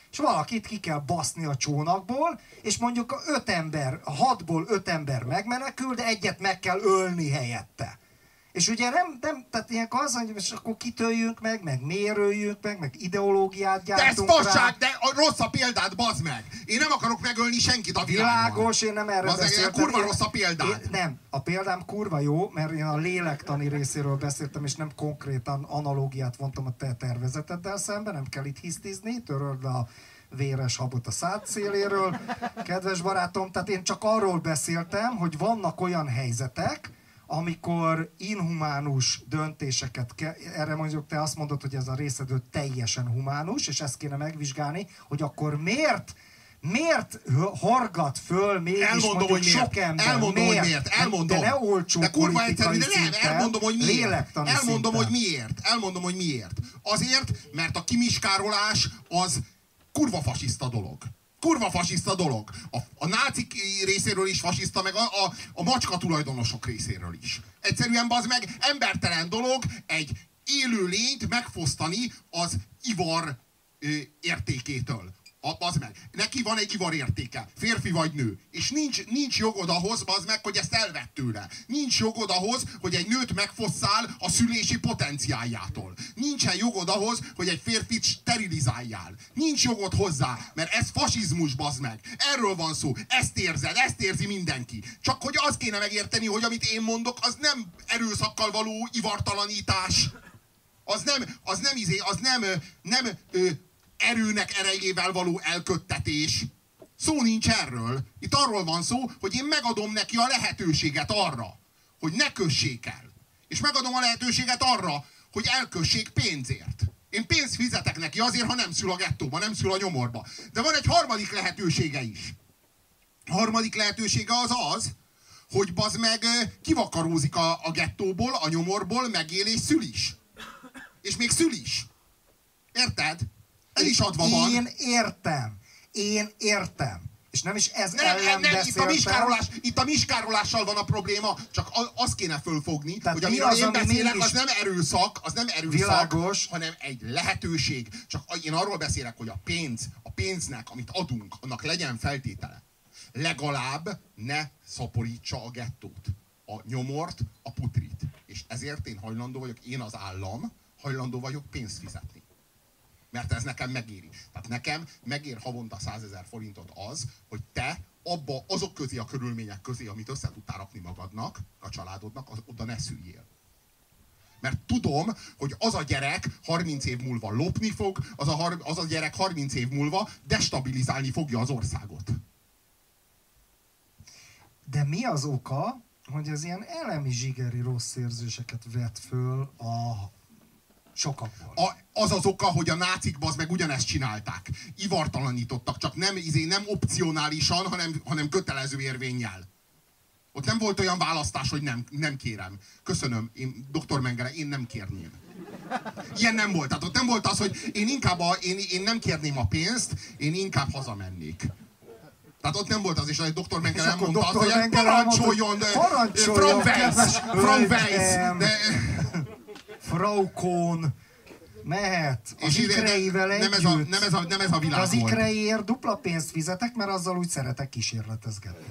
és valakit ki kell baszni a csónakból, és mondjuk a 6-ból 5 ember megmenekül, de egyet meg kell ölni helyette. És ugye nem tehát ilyenkor az, hogy és akkor kitöljünk meg mérőjünk meg ideológiát gyártunk. De ez fasság, de rossz a példát, bazd meg! Én nem akarok megölni senkit a világon. Világos, én nem erről beszéltem. Kurva rossz a példát. Nem, a példám kurva jó, mert én a lélektani részéről beszéltem, és nem konkrétan analógiát vontam a te tervezeteddel szemben, nem kell itt hisztizni, töröld a véres habot a szád széléről, kedves barátom. Tehát én csak arról beszéltem, hogy vannak olyan helyzetek, amikor inhumánus döntéseket erre mondjuk te azt mondod, hogy ez a részedő teljesen humánus, és ezt kéne megvizsgálni, hogy akkor miért horgat föl mégis mondjuk sok ember? Elmondom, hogy miért. Elmondom. De ne olcsó de kurva egyszerű, de nem, szinten, elmondom, hogy miért. Lélektani Elmondom, hogy miért. Azért, mert a kimiskárolás az kurva fasiszta dolog. Kurva fasiszta dolog. A nácik részéről is fasiszta, meg a macska tulajdonosok részéről is. Egyszerűen bazd meg, embertelen dolog egy élő lényt megfosztani az ivar értékétől. Bazd meg. Neki van egy ivar értéke. Férfi vagy nő. És nincs jogod ahhoz, bazd meg, hogy ezt elvett tőle. Nincs jogod ahhoz, hogy egy nőt megfosszál a szülési potenciáljától. Nincsen jogod ahhoz, hogy egy férfit sterilizáljál. Nincs jogod hozzá, mert ez fasizmus, bazd meg. Erről van szó. Ezt érzed, ezt érzi mindenki. Csak hogy azt kéne megérteni, hogy amit én mondok, az nem erőszakkal való ivartalanítás. Az nem erőnek erejével való elköttetés. Szó nincs erről. Itt arról van szó, hogy én megadom neki a lehetőséget arra, hogy ne kössék el. És megadom a lehetőséget arra, hogy elkössék pénzért. Én pénzt fizetek neki azért, ha nem szül a gettóba, nem szül a nyomorba. De van egy harmadik lehetősége is. A harmadik lehetősége az, hogy bazd meg kivakarózik a gettóból, a nyomorból, megél és szül is. És még szül is. Érted? Ez is adva van. Én értem. És nem is ez ellen beszéltem. Itt a miskárolással van a probléma, csak azt kéne fölfogni, tehát hogy amiről én beszélek, mégis... az nem erőszak, világos, hanem egy lehetőség. Csak én arról beszélek, hogy a pénznek, amit adunk, annak legyen feltétele. Legalább ne szaporítsa a gettót, a nyomort, a putrit. És ezért én hajlandó vagyok, én az állam, hajlandó vagyok pénzt fizetni. Mert ez nekem megéri. Tehát nekem megér havonta 100 000 forintot az, hogy te abba azok közé a körülmények közé, amit össze tudtál rakni magadnak, a családodnak, oda ne szüljél. Mert tudom, hogy az a gyerek 30 év múlva lopni fog, az a gyerek 30 év múlva destabilizálni fogja az országot. De mi az oka, hogy ez ilyen elemi zsigeri rossz érzéseket vet föl a sokakból? Az az oka, hogy a nácik bazd meg ugyanezt csinálták. Ivartalanítottak, csak nem opcionálisan, hanem kötelező érvénnyel. Ott nem volt olyan választás, hogy nem kérem. Köszönöm, Dr. Mengele, én nem kérném. Ilyen nem volt. Tehát ott nem volt az, hogy én nem kérném a pénzt, én inkább hazamennék. Tehát ott nem volt az is, hogy Dr. Mengele nem mondta azt, hogy parancsoljon Frank Weiss. Frau Kohn mehet az ikreivel együtt. Nem ez a világ az ikreiért dupla pénzt fizetek, mert azzal úgy szeretek kísérletezgetni.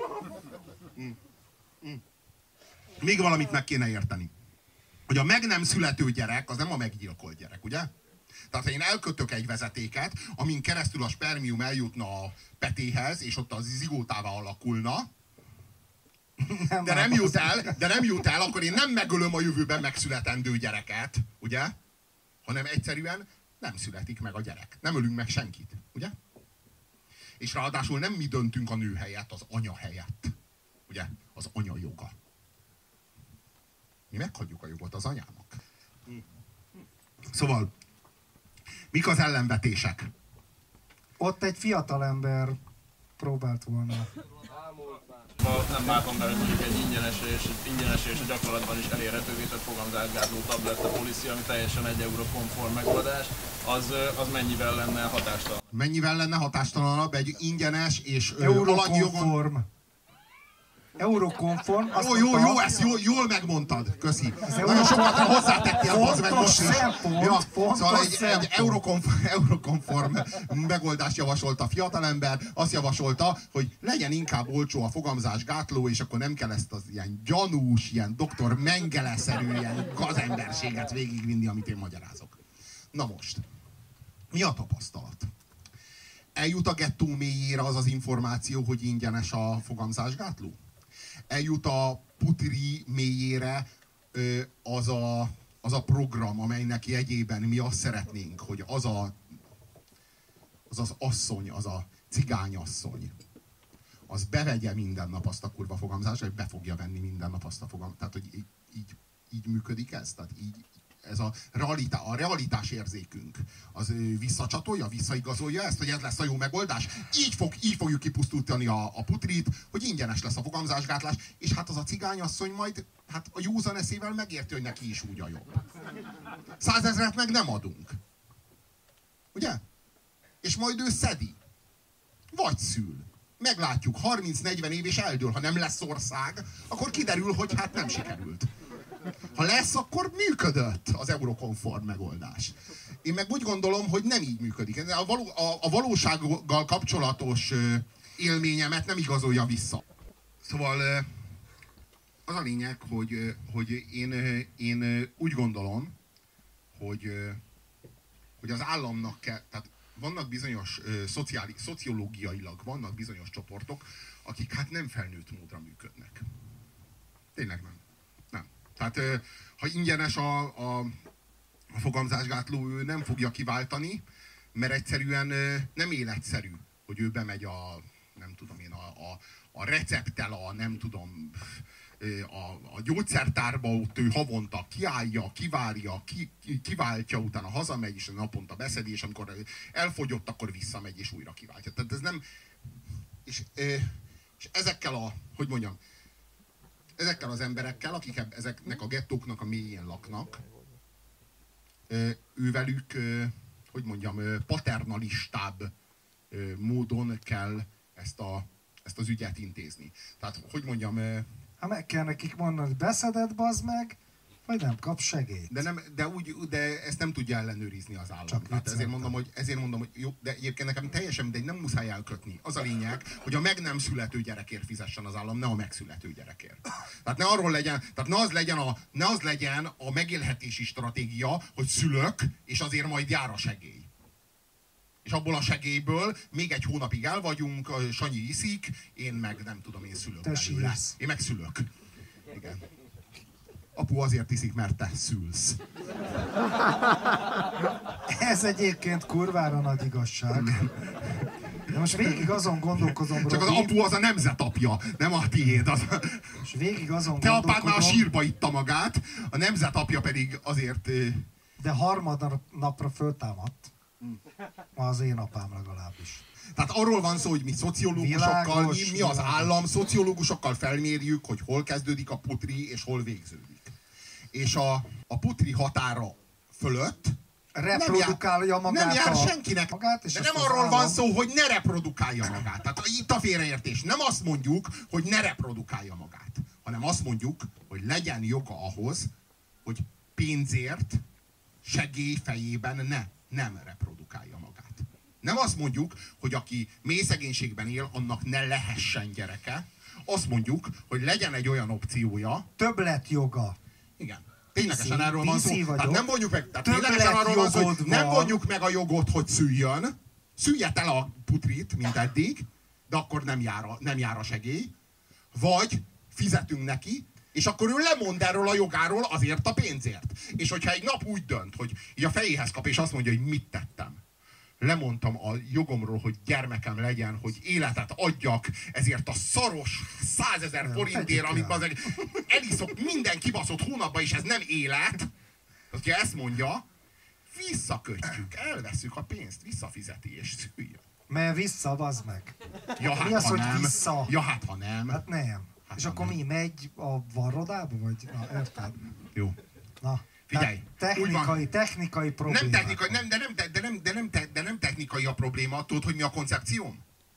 Még valamit meg kéne érteni. Hogy a meg nem születő gyerek, az nem a meggyilkolt gyerek, ugye? Tehát ha én elkötök egy vezetéket, amin keresztül a spermium eljutna a petéhez, és ott az zigótává alakulna, de nem jut el, akkor én nem megölöm a jövőben megszületendő gyereket, ugye? Hanem egyszerűen nem születik meg a gyerek. Nem ölünk meg senkit, ugye? És ráadásul nem mi döntünk a nő helyett, az anya helyett. Ugye? Az anya joga. Mi meghagyjuk a jogot az anyának. Szóval, mik az ellenvetések? Ott egy fiatalember próbált volna. Nem látom bele, mondjuk egy ingyenes és a gyakorlatban is elérhetővé tett fogamzásgátló tabletta policy, ami teljesen 1 euró konform megoldás, az mennyivel lenne hatástalan? Mennyivel lenne hatástalanabb egy ingyenes és Eurokonform. Eurokonform. Jó, ezt jól megmondtad. Köszi. Nagyon sokat hozzátettél, az meg most is. Szóval egy eurokonform megoldást javasolt a fiatalember. Azt javasolta, hogy legyen inkább olcsó a fogamzásgátló, és akkor nem kell ezt az ilyen gyanús, ilyen doktor Mengele-szerű, ilyen gazemberséget végigvinni, amit én magyarázok. Na most, mi a tapasztalat? Eljut a gettó mélyére az az információ, hogy ingyenes a fogamzásgátló? Eljut a putri mélyére az a program, amelynek jegyében mi azt szeretnénk, hogy az asszony, az a cigányasszony, az bevegye minden nap azt a kurva fogamzást, vagy be fogja venni minden nap azt a fogamzást. Tehát, hogy így működik ez? Tehát ez a realitás érzékünk, az visszacsatolja, visszaigazolja ezt, hogy ez lesz a jó megoldás. Így fogjuk kipusztítani a putrit, hogy ingyenes lesz a fogamzásgátlás, és hát az a cigányasszony majd hát a józan eszével megérti, hogy neki is úgy a jobb. 100 000-et meg nem adunk. Ugye? És majd ő szedi. Vagy szül. Meglátjuk, 30-40 év és eldől, ha nem lesz ország, akkor kiderül, hogy hát nem sikerült. Ha lesz, akkor működött az eurokonform megoldás. Én meg úgy gondolom, hogy nem így működik. A valósággal kapcsolatos élményemet nem igazolja vissza. Szóval az a lényeg, hogy én úgy gondolom, hogy az államnak kell, tehát vannak bizonyos szociológiailag vannak bizonyos csoportok, akik hát nem felnőtt módra működnek. Tényleg nem. Tehát ha ingyenes a fogamzásgátló, ő nem fogja kiváltani, mert egyszerűen nem életszerű, hogy ő bemegy a recepttel, a gyógyszertárba, ott ő havonta kiállja, kivárja, kiváltja, utána hazamegy, és naponta beszedi, és amikor elfogyott, akkor visszamegy, és újra kiváltja. Tehát ez nem... És ezekkel ezekkel az emberekkel, akik ezeknek a gettóknak a mélyén laknak, ővelük, paternalistább módon kell ezt az ügyet intézni. Tehát, hát meg kell nekik mondani, hogy beszeded, bazd meg, vagy nem kap segélyt. De ezt nem tudja ellenőrizni az állam. Tehát ezért mondom, hogy jó, de egyébként nekem teljesen mindegy, nem muszáj elkötni. Az a lényeg, hogy a meg nem születő gyerekért fizessen az állam, ne a megszülető gyerekért. Tehát ne arról legyen, tehát ne az legyen a megélhetési stratégia, hogy szülök, és azért majd jár a segély. És abból a segélyből még egy hónapig el vagyunk, Sanyi iszik, én meg nem tudom, én szülök belőle. Én meg szülök. Igen. Apu azért iszik, mert te szülsz. Ez egyébként kurvára nagy igazság. De most végig azon gondolkozom, csak Robi, az apu az a nemzetapja, nem a tiéd. És végig azon te apád már a sírba itta magát, a nemzetapja pedig azért... De harmadnapra föltámadt. Az én apám legalábbis. Tehát arról van szó, hogy mi szociológusokkal, mi az állam, szociológusokkal felmérjük, hogy hol kezdődik a putri, és hol végződik. És a putri határa fölött reprodukálja magát, nem jár senkinek. Magát, de nem arról van szó, hogy ne reprodukálja magát. Tehát itt a félreértés. Nem azt mondjuk, hogy ne reprodukálja magát, hanem azt mondjuk, hogy legyen joga ahhoz, hogy pénzért, segély fejében nem reprodukálja magát. Nem azt mondjuk, hogy aki mély szegénységben él, annak ne lehessen gyereke. Azt mondjuk, hogy legyen egy olyan opciója. Többletjoga. Igen. Ténylegesen erről van szó. Tehát nem vonjuk meg, nem vonjuk meg a jogot, hogy szüljön. Szüljet el a putrit, mint eddig, de akkor nem jár a segély. Vagy fizetünk neki, és akkor ő lemond erről a jogáról azért a pénzért. És hogyha egy nap úgy dönt, hogy így a fejéhez kap, és azt mondja, hogy mit tettem. Lemondtam a jogomról, hogy gyermekem legyen, hogy életet adjak ezért a szaros 100 000 forintért, amit azért eliszok minden kibaszott hónapban, és ez nem élet. Hogyha ezt mondja, visszakötjük, elveszük a pénzt, visszafizeti, és szüljön. Mert vissza, bazd meg. Ja, hát mi az, hogy nem. vissza? Ja, hát ha nem. Hát nem. Hát és akkor nem. Mi megy a varrodába, vagy? Na, érted? Jó. Na. Figyelj, technikai probléma. Nem technikai, de nem technikai a probléma. Tudod, hogy mi a koncepcióm?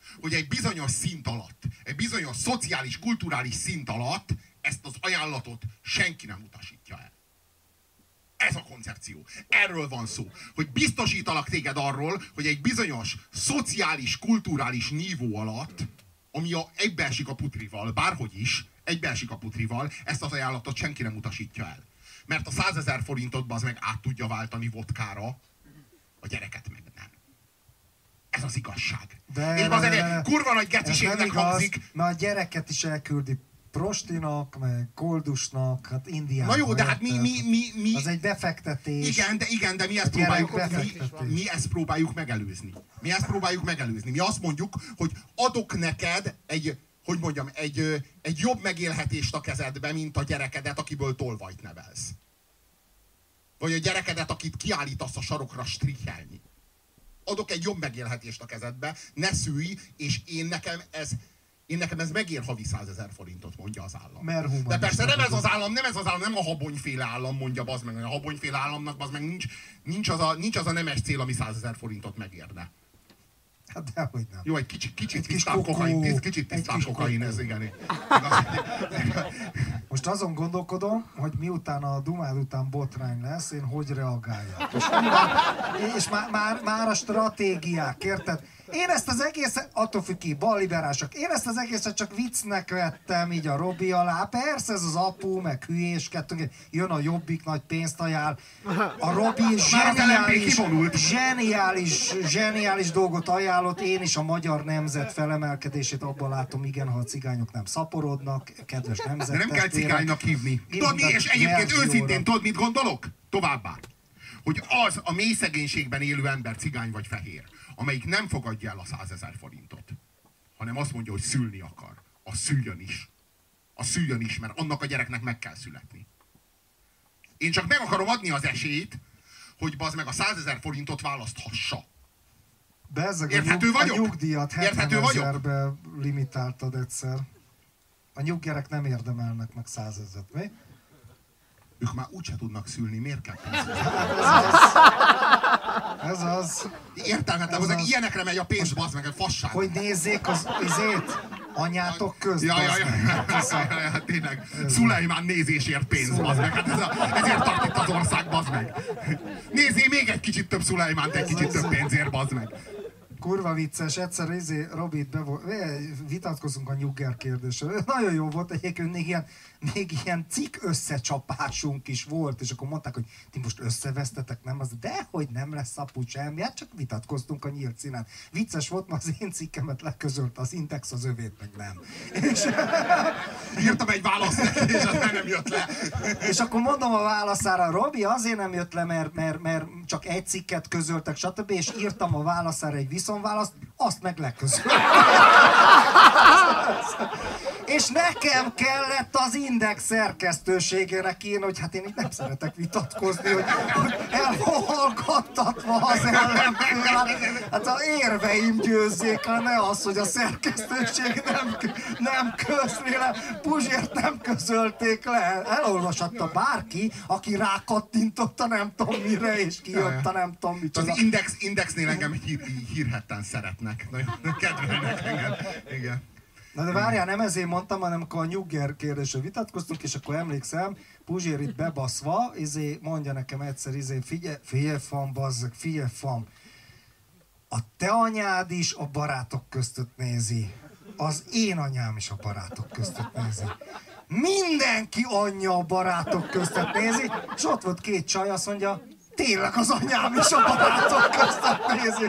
hogy egy bizonyos szint alatt, egy bizonyos szociális, kulturális szint alatt ezt az ajánlatot senki nem utasítja el. Ez a koncepció. Erről van szó. Hogy biztosítalak téged arról, hogy egy bizonyos szociális, kulturális nívó alatt, ami egybeesik a putrival, bárhogy is, egybeesik a putrival, ezt az ajánlatot senki nem utasítja el. Mert a 100 000 forintot az meg át tudja váltani vodkára, a gyereket meg nem. Ez az igazság. És az kurva nagy geciségnek hangzik. Mert a gyereket is elküldi prostinak, meg koldusnak, hát Indiában. Na jó, de hát mi... Az egy befektetés. Igen, de mi ezt próbáljuk megelőzni. Mi azt mondjuk, hogy adok neked egy jobb megélhetést a kezedbe, mint a gyerekedet, akiből tolvajt nevelsz. Vagy a gyerekedet, akit kiállítasz a sarokra strichelni. Adok egy jobb megélhetést a kezedbe, ne szülj, és én nekem ez megér havi 100 000 forintot, mondja az állam. De persze nem ez az állam, nem a habonyféle állam mondja, bazd meg, a habonyféle államnak bazd meg nincs az a nemes cél, ami 100 000 forintot megérne. Hát dehogy nem. Jó, egy kicsit tisztább kokain, ez igen. Most azon gondolkodom, hogy miután a Dumád után botrány lesz, én hogy reagáljak. És már a stratégiák, érted? Én ezt az egészet, attól függ ki, balliberások, én ezt az egészet csak viccnek vettem így a Robi alá. Persze ez az apu, meg hülyéskedtünk, jön a Jobbik, nagy pénzt ajánl. A Robi zseniális dolgot ajánlott, én is a magyar nemzet felemelkedését abban látom, igen, ha a cigányok nem szaporodnak, kedves nemzet. De nem kell cigánynak hívni. Tudod mi, és egyébként őszintén tudod, mit gondolok? Továbbá. Hogy az a mély szegénységben élő ember, cigány vagy fehér, amelyik nem fogadja el a 100 000 forintot, hanem azt mondja, hogy szülni akar. A szüljön is. A szüljön is, mert annak a gyereknek meg kell születni. Én csak meg akarom adni az esélyt, hogy bazd meg a 100 000 forintot választhassa. Érthető vagyok? A nyugdíjat 70 000-be limitáltad egyszer. A nyuggerek nem érdemelnek meg 100 000-et, mi? Ők már úgyse tudnak szülni, miért kell pénzt? Ez az. Értelmetlen, hogy ilyenekre megy a pénz, bazd meg, a fasság. Hogy nézzék az izét, anyátok közt, Ja, tényleg. Szulejmán nézésért pénz, bazd meg. Hát ezért tart itt az ország, bazd meg. Nézzél még egy kicsit több Szulejmánt, egy kicsit több pénzért, bazd meg. Kurva vicces, egyszer Robit vitatkozunk a nyugger kérdésről. Nagyon jó volt, egyébként még ilyen cikk összecsapásunk is volt, és akkor mondták, hogy ti most összevesztetek, nem az, dehogy nem lesz apu semmi, hát csak vitatkoztunk a nyílt színen. Vicces volt, mert az én cikkemet leközölt az Index, az övét meg nem. És írtam egy választ neki, és az nem jött le. És akkor mondom a válaszára, Robi, azért nem jött le, mert csak egy cikket közöltek, stb. És írtam a válaszára egy viszonválaszt, azt meg leközölt. És nekem kellett az Index szerkesztőségének írni, hogy hát én így nem szeretek vitatkozni, hogy elhallgattatva az ellenfél. Hát az érveim győzzék, ne az, hogy a szerkesztőség nem közli le, Puzsért nem közölték le. Elolvashatta bárki, aki rákattintott a nem tudom mire, és kijött a nem tudom micsoda. Az Indexnél engem hírhetten szeretnek. Nagyon kedvelnek engem. Igen. Na de várjál, nem ezért mondtam, hanem amikor a nyugger kérdésről vitatkoztunk, és akkor emlékszem, Puzsér itt bebaszva, mondja nekem egyszer, figyelj fam, bazzeg, figyelj fam, a te anyád is a barátok között nézi, az én anyám is a barátok között nézi. Mindenki anyja a barátok között nézi, és ott volt két csaj, azt mondja, tényleg az anyám is a barátok között nézi,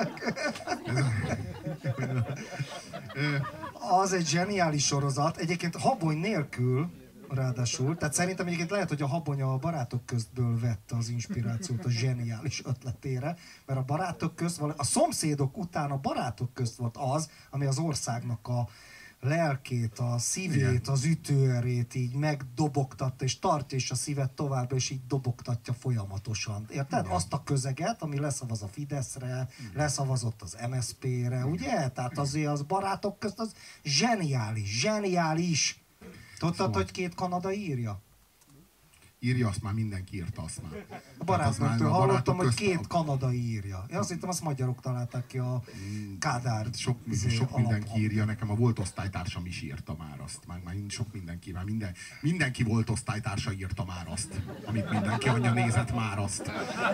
Az egy zseniális sorozat, egyébként habony nélkül, ráadásul, tehát szerintem egyébként lehet, hogy a Habonya a barátok köztből vette az inspirációt a zseniális ötletére, mert a barátok közt, a szomszédok után a barátok közt volt az, ami az országnak a lelkét, a szívét, az ütőerét így megdobogtatta, és tartja is a szívet továbbra, és így dobogtatja folyamatosan. Érted? Igen. Azt a közeget, ami leszavaz a Fideszre, leszavazott az MSZP-re, ugye? Tehát azért az barátok közt az zseniális. Tudtad, hogy 2 kanadai írja? Írja, azt már mindenki írta, azt már. A barátnőmtől hallottam, hogy 2 kanadai írja. Én azt hittem, azt magyarok találták ki a Kádár. Sok mindenki írja, nekem a volt osztálytársam is írta már azt. Már sok mindenki, már mindenki volt osztálytársa írta már azt. Amit mindenki anyja nézett már azt.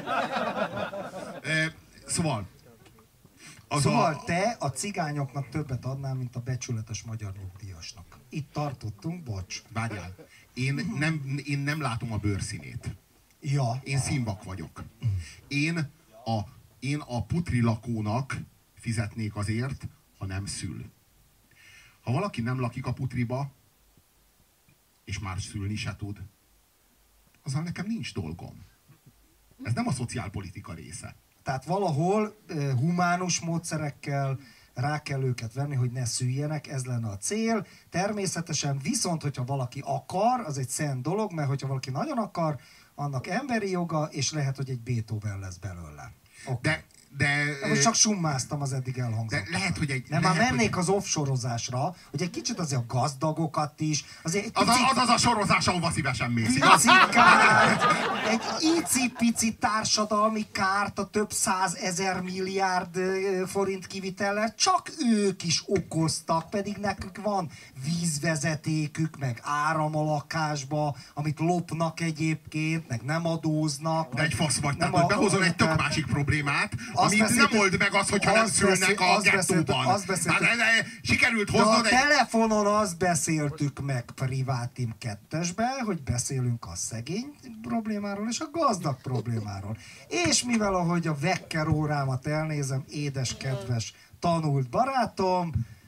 Szóval... te a cigányoknak többet adnál, mint a becsületes magyar nyugdíjasnak. Itt tartottunk, bocs. Várjál, én nem látom a bőrszínét. Ja. Én színvak vagyok. Én a putri lakónak fizetnék azért, ha nem szül. Ha valaki nem lakik a putriba, és már szülni se tud, azzal nekem nincs dolgom. Ez nem a szociálpolitika része. Tehát valahol humánus módszerekkel rá kell őket venni, hogy ne szüljenek, ez lenne a cél. Természetesen viszont, hogyha valaki akar, az egy szent dolog, mert hogyha valaki nagyon akar, annak emberi joga, és lehet, hogy egy Beethoven lesz belőle. Okay. De most csak summáztam az eddig elhangzott. De lehet, hogy már mennék az offsorozásra, hogy egy kicsit azért a gazdagokat is. Azért az a sorozás, ahova szívesen mész. Egy icipici társadalmi kárt a több 100 000 milliárd forint kivitellel csak ők is okoztak, pedig nekük van vízvezetékük, meg áram a lakásba, amit lopnak egyébként, meg nem adóznak. De egy fasz vagy, tehát hogy behozol egy tök másik problémát, amit nem old meg az, hogyha nem szülnek a gettóban. Sikerült hoznod egy... A telefonon azt beszéltük meg Privátim 2-esbe, hogy beszélünk a szegény problémáról és a gazdag problémáról. És mivel ahogy a Wecker órámat elnézem, édes, kedves, tanult barátom,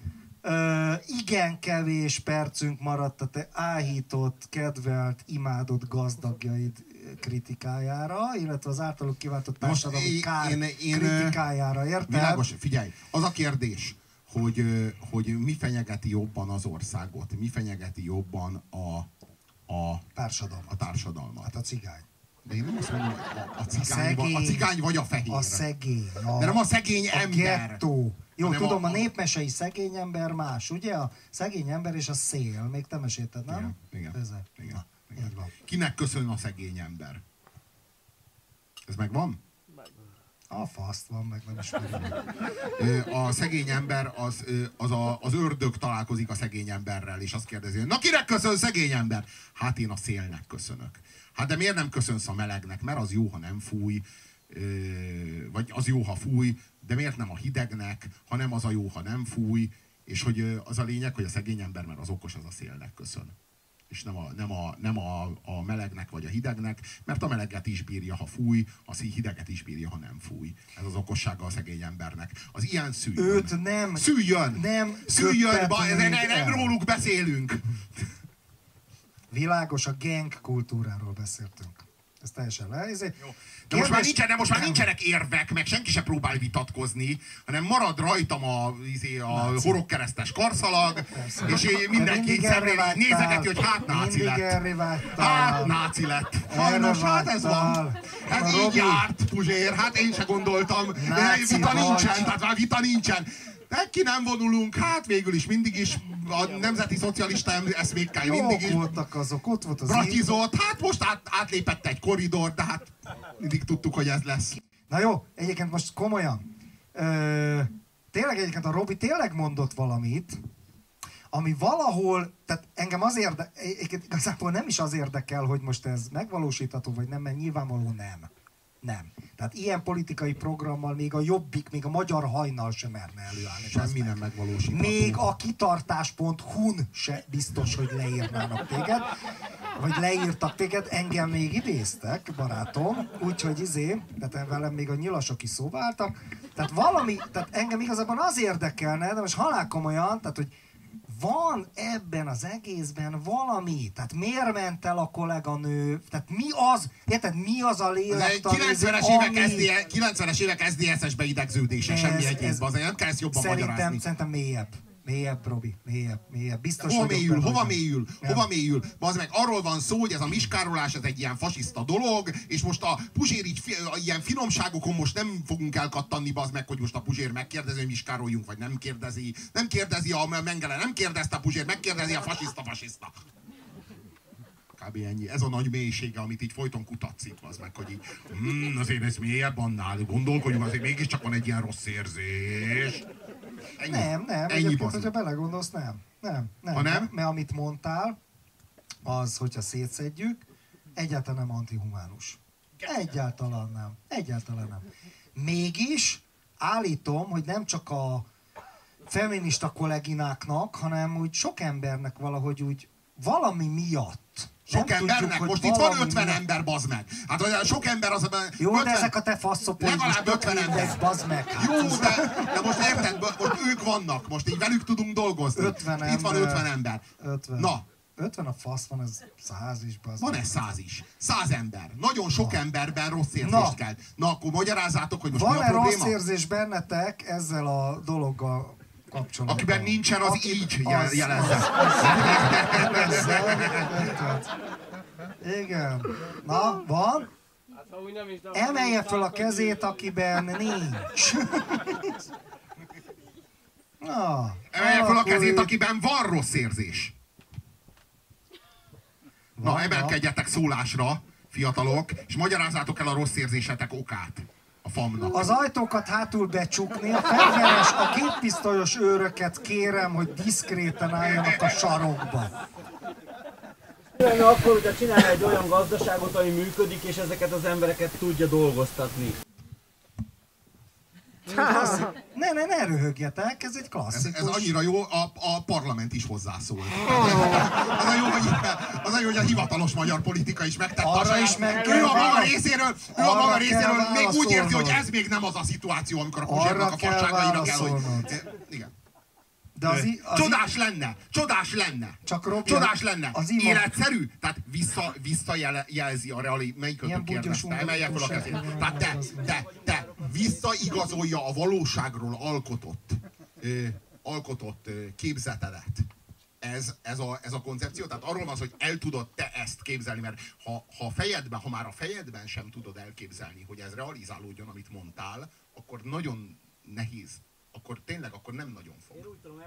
igen kevés percünk maradt a te áhított, kedvelt, imádott gazdagjaid kritikájára, illetve az általuk kiváltott társadalmi kár kritikájára, érted? Világos, figyelj, az a kérdés, hogy mi fenyegeti jobban az országot, mi fenyegeti jobban a társadalmat. Hát a cigány. De én nem azt mondom, hogy a cigány vagy a fehér. A szegény. De nem a szegény ember. Gettó. Jó, tudom, a népmesei szegény ember más, ugye? A szegény ember és a szél. Még te mesélted, nem? Igen. Na, kinek köszön a szegény ember? Ez megvan? A faszt van, meg nem is A szegény ember, az ördög találkozik a szegény emberrel, és azt kérdezi, na kinek köszön szegény ember? Hát én a szélnek köszönök. Hát de miért nem köszönsz a melegnek? Mert az jó, ha nem fúj, vagy az jó, ha fúj, de miért nem a hidegnek, hanem az a jó, ha nem fúj, és hogy az a lényeg, hogy a szegény ember, mert az okos, az a szélnek köszön. És nem a melegnek vagy a hidegnek, mert a meleget is bírja, ha fúj, a hideget is bírja, ha nem fúj. Ez az okossága a szegény embernek. Az ilyen szüljön. Őt nem. Szüljön! Szüljön! Nem róluk beszélünk! Világos, a gang kultúráról beszéltünk. Ez teljesen de most már nincsenek érvek, meg senki se próbál vitatkozni, hanem marad rajtam a horogkeresztes karszalag, és mindenki nézegeti, hogy hát náci lett. Hát náci lett. Sajnos, hát ez van. Ez így járt, Puzsér, hát én se gondoltam. Vita nincsen. De ki nem vonulunk, hát végül is mindig is a nemzeti szocialista eszmékkel mindig is. Voltak azok, ott volt az bratizott, hát most átlépett egy korridor, de hát mindig tudtuk, hogy ez lesz. Na jó, egyébként most komolyan. Tényleg egyébként a Robi tényleg mondott valamit, ami valahol, tehát engem az igazából nem is az érdekel, hogy most ez megvalósítható, vagy nem, mert nyilvánvaló nem. Nem. Tehát ilyen politikai programmal még a Jobbik, még a Magyar Hajnal sem merne előállni. Semmi nem megvalósítható. Még a kitartás.hu-n se biztos, hogy leírnának téged. Vagy leírtak téged, engem még idéztek, barátom. Úgyhogy tehát velem még a nyilasok is szóba álltak. Tehát tehát engem igazából az érdekelne, de most halálkomolyan, tehát hogy van ebben az egészben valami, tehát miért ment el a kolléganő, tehát mi az a lélektan, 90-es évek SZDSZ-es beidegződése, semmi egyéb, azért nem kell ezt jobban magyarázni. Szerintem mélyebb, Robi, mélyebb. Biztos Hova mélyül? Bazd meg, arról van szó, hogy ez a miskárolás, ez egy ilyen fasiszta dolog, és most a Puzsér ilyen finomságokon most nem fogunk elkattanni, bazd meg, hogy most a Puzsér megkérdezi, hogy miskároljunk, vagy nem kérdezi. Nem kérdezi a Mengele, nem kérdezte a Puzsér, megkérdezi a fasiszta. Kb. Ennyi. Ez a nagy mélysége, amit így folyton kutatsz itt, az meg, hogy így, azért ez mélyebb annál, gondolkodjunk, azért mégiscsak van egy ilyen rossz érzés. Ennyi. Nem, egyébként, hogyha belegondolsz, nem. Ha nem? Mert amit mondtál, az, hogyha szétszedjük, egyáltalán nem antihumánus. Egyáltalán nem. Mégis állítom, hogy nem csak a feminista kollegináknak, hanem úgy sok embernek valahogy úgy valami miatt. Sok embernek? Most itt van 50 ember, bazd meg. Hát sok ember az... Jó, 50, de ezek a te faszopóid legalább 50 ember. Bazd meg. Hát. Jó, de most érted, most ők vannak, most így velük tudunk dolgozni. 50 itt van 50 ember. 50. Na. 50 a fasz van, ez 100 is, bazd. Van ez 100 is. 100 ember. Nagyon sok emberben rossz érzést kell. Na, akkor magyarázzátok, hogy most mi a probléma? Van-e rossz érzés bennetek ezzel a dologgal kapcsolatban? Akiben nincsen, az így jelezze. Igen. Na, van? Emelje fel a kezét, akiben nincs. Na, emelje fel a kezét, akiben van rossz érzés. Na, emelkedjetek szólásra, fiatalok, és magyarázzátok el a rossz érzésetek okát a famnak. Az ajtókat hátul becsukni, a fegyveres, a kétpisztolyos őröket kérem, hogy diszkréten álljanak a sarokba. Lenne akkor, hogyha csinálna egy olyan gazdaságot, ami működik, és ezeket az embereket tudja dolgoztatni. Ne röhögjetek, ez egy klasszikus. Ez annyira jó, a parlament is hozzászól. Az a jó, hogy a hivatalos magyar politika is megtette a saját. Ő a maga részéről még úgy érzi, hogy ez még nem az a szituáció, amikor a Puzsérnak a fasságaira kell, hogy... Igen. De Csodás lenne. Csodás lenne. Életszerű. Tehát visszajelzi a realitást. Melyikötök kérdezte? Emelje fel a kezét. Tehát te visszaigazolja a valóságról alkotott képzetedet. Ez a koncepció. Tehát arról van, hogy el tudod te ezt képzelni, mert ha már a fejedben sem tudod elképzelni, hogy ez realizálódjon, amit mondtál, akkor nagyon nehéz. Akkor nem nagyon fog.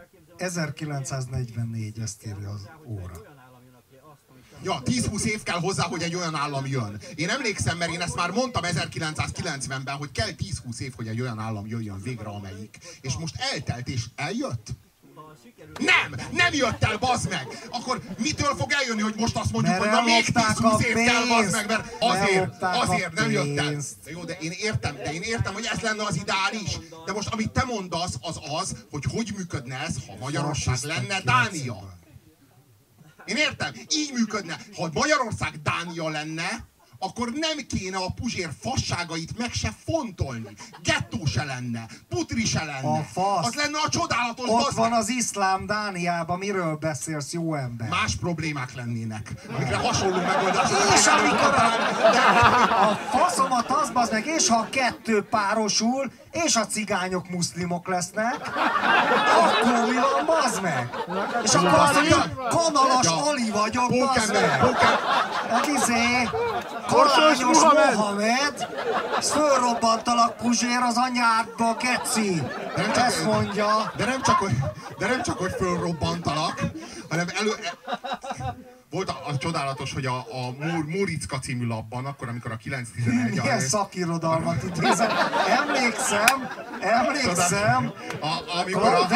1944, ezt írja az óra. Ja, 10-20 év kell hozzá, hogy egy olyan állam jön. Én emlékszem, mert én ezt már mondtam 1990-ben, hogy kell 10-20 év, hogy egy olyan állam jöjjön végre, amelyik. És most eltelt, és eljött? Nem jött el, bazd meg! Akkor mitől fog eljönni, hogy most azt mondjuk, hogy na még 10-20 év kell, bazd meg, mert azért nem jött el. Jó, de én értem, hogy ez lenne az ideális. De most amit te mondasz, az, hogy működne ez, ha Magyarország lenne Dánia. Én értem, így működne. Ha Magyarország Dánia lenne, akkor nem kéne a Puzsér fasságait meg se fontolni. Gettó se lenne, putri se lenne. Az lenne a csodálatos... Ott van az iszlám Dániában, miről beszélsz, jó ember? Más problémák lennének, amikre hasonló megoldások. És amikor a faszomat az bazd meg, és ha a kettő párosul, és a cigányok muszlimok lesznek, akkor mi van, bazd meg? És akkor azt mondja, Kanalas Ali vagyok, bazd meg. Kalányos Mohamed, fölrobbantalak Puzsér az anyádba, geci. Ezt mondja. De nem csak, hogy fölrobbantalak, hanem volt a csodálatos, hogy a Múricka című lapban, akkor, amikor a 911... Milyen szakirodalmat idézem. Emlékszem. Amikor a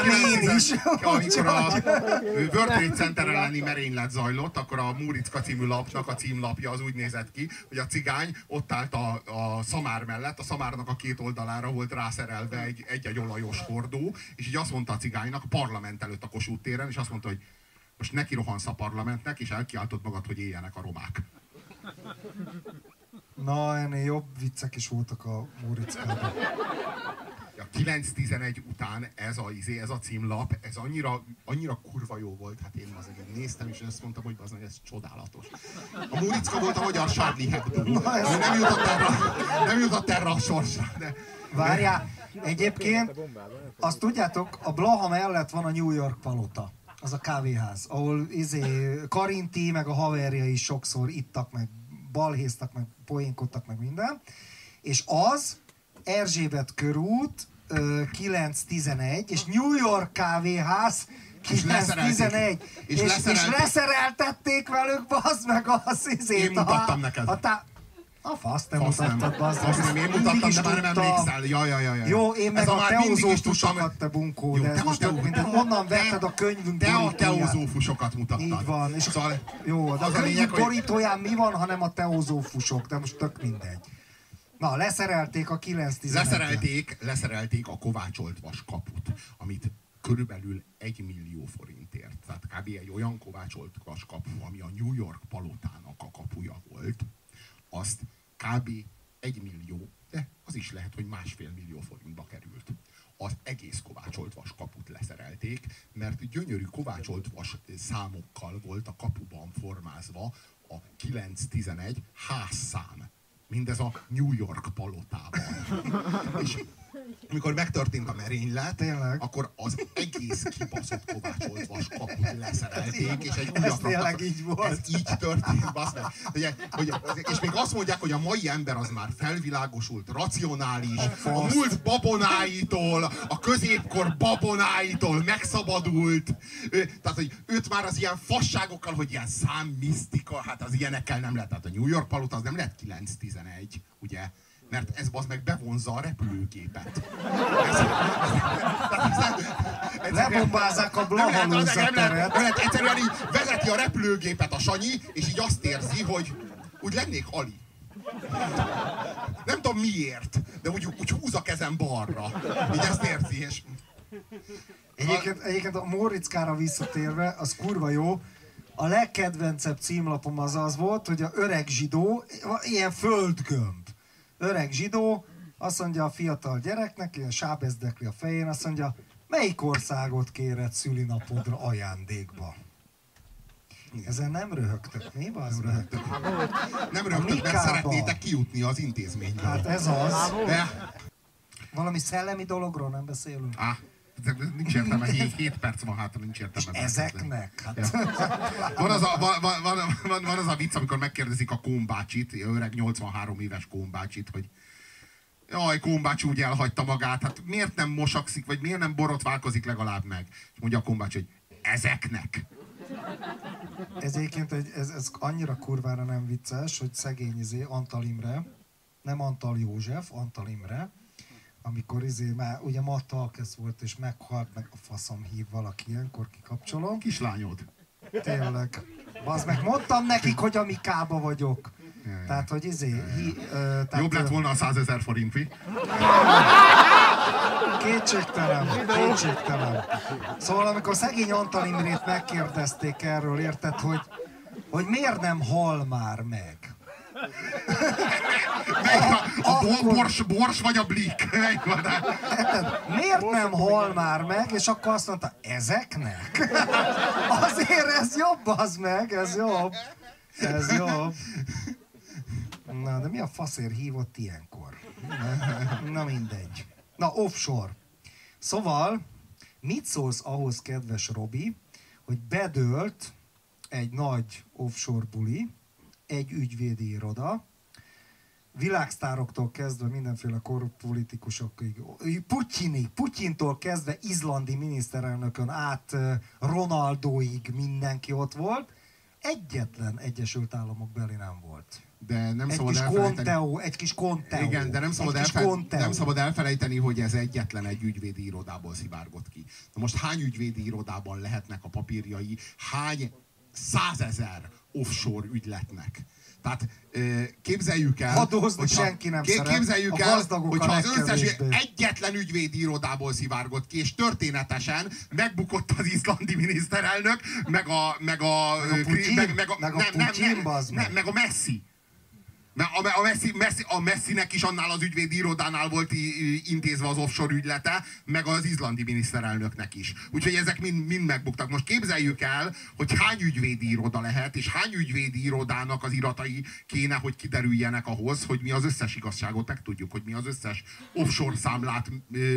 World Trade Center elleni merénylet zajlott, akkor a Múricka című lapnak a címlapja az úgy nézett ki, hogy a cigány ott állt a szamár mellett, a szamárnak a két oldalára volt rászerelve egy olajos hordó, és így azt mondta a cigánynak, a parlament előtt a Kossuth téren, és azt mondta, hogy most neki rohansz a parlamentnek, és elkiáltod magad, hogy éljenek a romák. Na, ennél jobb viccek is voltak a Múrickában. A 9-11 után ez a címlap, ez annyira kurva jó volt, hát én azért néztem, és azt mondtam, hogy ez csodálatos. A Múricka volt a magyar Charlie Hebdo. Nem jutott erre a sorsra. Várjál, egyébként azt tudjátok, a Blaha mellett van a New York palota. Az a kávéház, ahol Karinti, meg a haverjai is sokszor ittak, meg balhéztak, meg poénkodtak, meg minden. És az Erzsébet körút 9-11, és New York kávéház 9-11. És leszereltették velük, bazd meg az izét. Én mutattam neked. A fasz, te mutattad, bazd meg. Én mutattam, de már nem emlékszel. Ja. Jó, én meg a teozófusokat, te bunkó, de ez most onnan vetted a könyvünk borítóját. Te a teozófusokat mutattad. Így van. És szóval jó, de a könyvünk borítóján mi van, hanem a teozófusok, de most tök mindegy. Na, leszerelték a 9-11-et. Leszerelték a kovácsolt vaskaput, amit körülbelül 1 millió forintért. Tehát kb. Egy olyan kovácsolt vaskapu, ami a New York palotának a kapuja volt, azt kb. 1 millió, de az is lehet, hogy 1,5 millió forintba került. Az egész kovácsolt vaskaput leszerelték, mert gyönyörű kovácsolt vas számokkal volt a kapuban formázva a 9-11 házszám. Mindez a New York palotában. És amikor megtörtént a merénylet, akkor az egész kibaszott kovácsolt vaskaput leszerelték, és egy újabb tényleg így volt. Ez így történt, basz meg. És még azt mondják, hogy a mai ember az már felvilágosult, racionális, a múlt babonáitól, a középkor babonáitól megszabadult. Tehát, hogy őt már az ilyen fasságokkal, hogy ilyen számmisztika, hát az ilyenekkel nem lehet. Tehát a New York palota az nem lehet 9-11, ugye? Mert ez bazd meg bevonza a repülőgépet. Lebombázzák a Blahalúzateret. Egyszerűen így vezeti a repülőgépet a Sanyi, és így azt érzi, hogy úgy lennék Ali. Nem tudom miért, de úgy húz a kezem balra. Így ezt érzi, és... Egyébként a Móriczkára visszatérve, az kurva jó. A legkedvencebb címlapom az volt, hogy a öreg zsidó, ilyen földgömb. Öreg zsidó, azt mondja a fiatal gyereknek, ilyen sábezdekli a fején, azt mondja, melyik országot kéred szülinapodra ajándékba? Ezen nem röhögtök, mi? Nem röhögtök, mert szeretnétek kijutni az intézményből. Hát ez az. De... Valami szellemi dologról nem beszélünk? Nincs értelme, 7 perc van hátra, nincs értelme. Ezeknek? Hát. Van az a vicc, amikor megkérdezik a Kohn bácsit, öreg 83 éves Kohn bácsit, hogy jaj, Kohn bácsi úgy elhagyta magát, hát miért nem mosakszik, vagy miért nem borotválkozik legalább meg? És mondja a Kohn bácsi, hogy ezeknek. Ez egyébként ez annyira kurvára nem vicces, hogy szegény Antal Imre, nem Antal József, Antal Imre, amikor már ugye Matta Alkesz volt, és meghalt, meg a faszom hív valaki ilyenkor, kikapcsolom. Kislányod. Tényleg. Bazd meg, mondtam nekik, hogy a Mikába vagyok. Jaj. Tehát, hogy tehát, jobb lett volna a 100 000 forint, mi? Kétségtelen. Szóval amikor szegény Antal Imrét megkérdezték erről, érted, hogy miért nem hal már meg? A bors vagy a blik? Miért nem hal már meg? És akkor azt mondta, ezeknek? Azért ez jobb, az meg, ez jobb. Ez jobb. Na, de mi a faszért hívott ilyenkor? Na mindegy. Na, offshore. Szóval, mit szólsz ahhoz, kedves Robi, hogy bedőlt egy nagy offshore buli, egy ügyvédi iroda, világsztároktól kezdve mindenféle korrupt politikusokig, Putyintól kezdve izlandi miniszterelnökön át Ronaldóig mindenki ott volt, egyetlen Egyesült Államok beli nem volt. De nem szabad elfelejteni. Egy kis Conteo. Igen, de nem szabad elfelejteni, hogy ez egyetlen egy ügyvédi irodából szivárgott ki. Na most hány ügyvédi irodában lehetnek a papírjai, hány 100 000 offshore ügyletnek? Tehát képzeljük el, adózni senki nem képzeljük el, hogyha az összes egyetlen ügyvédi irodából szivárgott ki, és történetesen megbukott az izlandi miniszterelnök, meg a Messi. A Messinek is annál az ügyvédi irodánál volt intézve az offshore ügylete, meg az izlandi miniszterelnöknek is. Úgyhogy ezek mind megbuktak. Most képzeljük el, hogy hány ügyvédi iroda lehet, és hány ügyvédi irodának az iratai kéne, hogy kiderüljenek ahhoz, hogy mi az összes igazságot megtudjuk, hogy mi az összes offshore számlát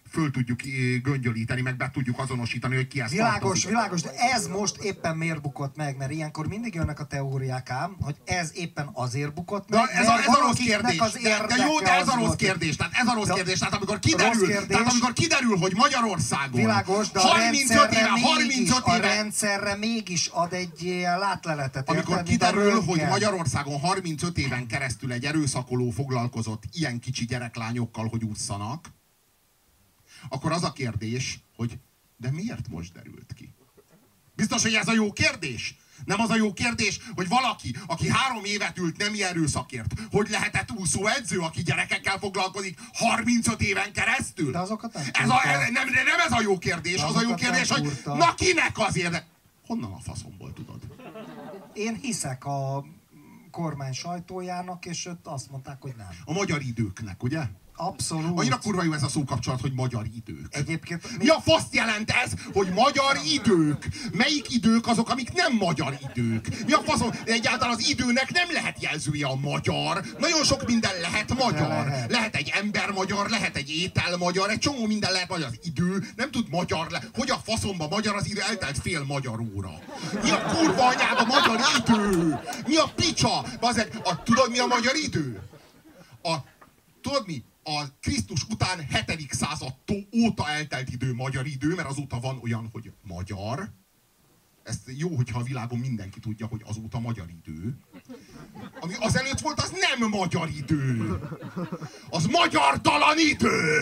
föl tudjuk göngyölíteni, meg be tudjuk azonosítani, hogy ki ezt Világos, de ez most éppen miért bukott meg? Mert ilyenkor mindig jönnek a teóriák ám, hogy ez éppen azért bukott meg, ez a rossz kérdés. De jó, de ez a rossz kérdés. Tehát ez a rossz kérdés. Tehát amikor kiderül, hogy Magyarországon világos, de 35 éve, 35 a éve... rendszerre mégis ad egy ilyen látleletet. Amikor kiderül, hogy Magyarországon 35 éven keresztül egy erőszakoló foglalkozott ilyen kicsi gyereklányokkal, hogy ússzanak, akkor az a kérdés, hogy de miért most derült ki? Biztos, hogy ez a jó kérdés? Nem az a jó kérdés, hogy valaki, aki 3 évet ült nemi erőszakért, hogy lehetett úszóedző, aki gyerekekkel foglalkozik 35 éven keresztül? De azokat nem ez a jó kérdés, az a jó kérdés, hogy na kinek azért? Honnan a faszomból tudod? Én hiszek a kormány sajtójának, és ott azt mondták, hogy nem. A magyar időknek, ugye? Abszolút. Annyira kurva jó ez a szókapcsolat, hogy magyar idők. Egyébként... Mi a faszt jelent ez, hogy magyar idők? Melyik idők azok, amik nem magyar idők? Mi a faszom? Egyáltalán az időnek nem lehet jelzője a magyar. Nagyon sok minden lehet magyar. Lehet egy ember magyar, lehet egy étel magyar, egy csomó minden lehet magyar. Az idő nem tud magyar Hogy a faszomba magyar az idő? Eltelt fél magyar óra. Mi a kurva anyába magyar idő? Mi a picsa? Tudod mi a magyar idő? Tudod mi? A Krisztus után 7. század óta eltelt idő magyar idő, mert azóta van olyan, hogy magyar. Ezt jó, hogyha a világon mindenki tudja, hogy azóta magyar idő. Ami azelőtt volt, az nem magyar idő. Az magyartalan idő.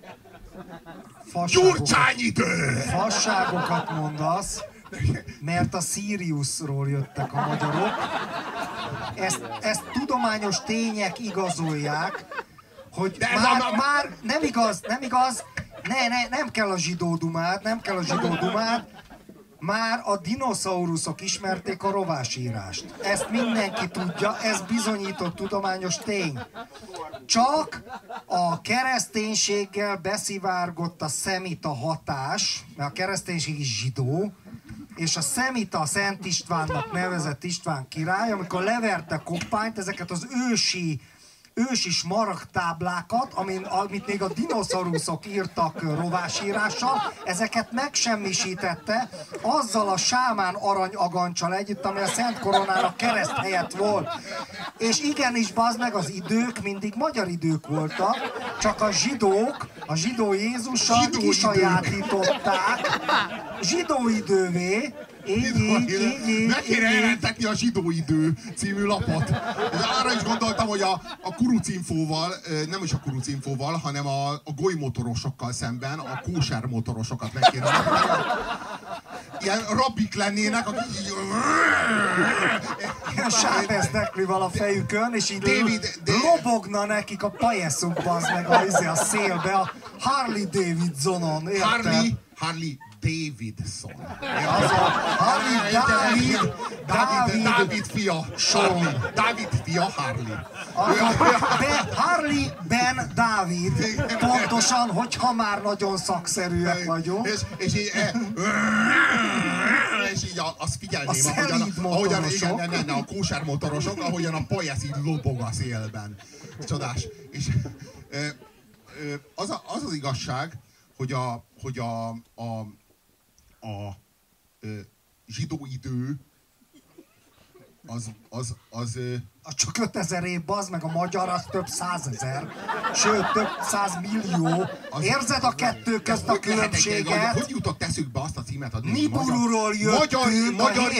Gyurcsány idő. Fasságokat mondasz, mert a Siriusról jöttek a magyarok. Ezt tudományos tények igazolják, hogy már nem igaz, nem kell a zsidó dumád, már a dinoszauruszok ismerték a rovásírást. Ezt mindenki tudja, ez bizonyított tudományos tény. Csak a kereszténységgel beszivárgott a szemita hatás, mert a kereszténység is zsidó, és a szemita Szent Istvánnak nevezett István király, amikor leverte koppányt, ezeket az ősi smaragdtáblákat, amit még a dinoszauruszok írtak rovásírással, ezeket megsemmisítette azzal a sámán aranyaganccsal együtt, ami a Szent Koronának kereszt helyett volt. És igenis, bazd meg, az idők mindig magyar idők voltak, csak a zsidó Jézussal kisajátították zsidó idővé. Így. Meg kéne jelentetni a Zsidó idő című lapot. Arra is gondoltam, hogy a kurucinfóval, nem is a kurucinfóval, hanem a golymotorosokkal szemben a kóser motorosokat meg kéne jelentetni. Ilyen rabbik lennének, akik így... Sápeszteklival a fejükön, és így lobogna nekik a pajeszuk, bazd meg a szélbe, a Harley Davidsonon, érted? Harley Davidson. Dávid fia. Dávid fia Harley. Harley Ben Dávid. Pontosan, hogyha már nagyon szakszerűek vagyunk. És így azt figyelném, ahogyan a kóser motorosok, ahogyan a pajesz így lobog a szélben. Csodás. És az igazság, hogy a zsidó idő az csak 5000 év, bazd meg, a magyar az több 100 000, sőt több 100 millió. Érzed a kettő közt a különbséget? Hogy jutott eszükbe azt a címet adni? Nibiruról jöttünk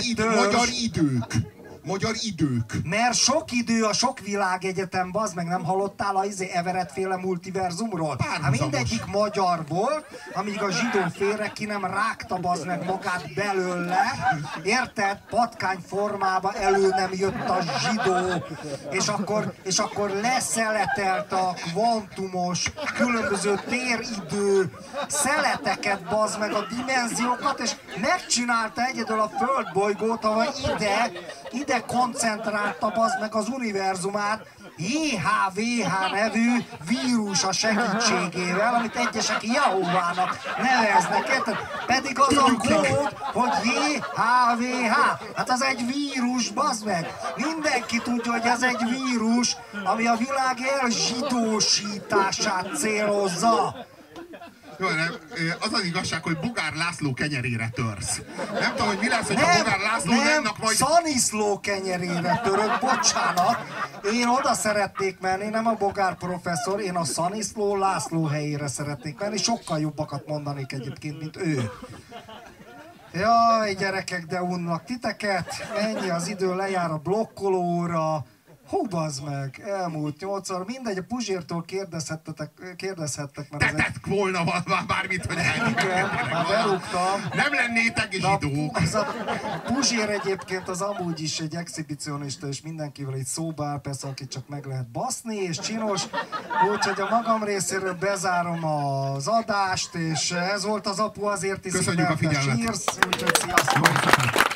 Magyar idők. Mert sok idő a sok világegyetem, bazd meg, nem hallottál a Everett féle multiverzumról? Hát mindegyik magyar volt, amíg a zsidó félre ki nem rágta, bazd meg, magát belőle. Érted? Patkány formába elő nem jött a zsidó. És akkor leszeletelt a kvantumos, különböző téridő szeleteket, bazd meg, a dimenziókat, és megcsinálta egyedül a földbolygót, ahol ide koncentrálta, bazd meg, az univerzumát JHVH nevű vírus a segítségével, amit egyesek Jehovának neveznek, érted? Pedig az a kód, hogy JHVH. Hát az egy vírus, bazd meg. Mindenki tudja, hogy ez egy vírus, ami a világ elzsidósítását célozza. Jó, nem, az az igazság, hogy Bogár László kenyerére törsz. Nem tudom, hogy mi lesz, hogy a Bogár László nem, majd... Szaniszló kenyerére török, bocsánat. Én oda szeretnék menni, nem a Bogár professzor, én a Szaniszló László helyére szeretnék menni, sokkal jobbakat mondanék egyébként, mint ő. Jaj, gyerekek, de unnak titeket, mennyi az idő, lejár a blokkolóra. Hú, bazd meg, elmúlt 8 óra, mindegy, a Puzsértól kérdezhettek, mert Tettek volna bármit, hogy berúgtam. Nem lennétek zsidók. A Puzsér egyébként az amúgy is egy exhibicionista, és mindenkivel itt szóba áll, persze, akit csak meg lehet baszni, és csinos. Úgyhogy a magam részéről bezárom az adást, és ez volt az Apu azért iszik, köszönjük a figyelmet. Úgyhogy sziasztok!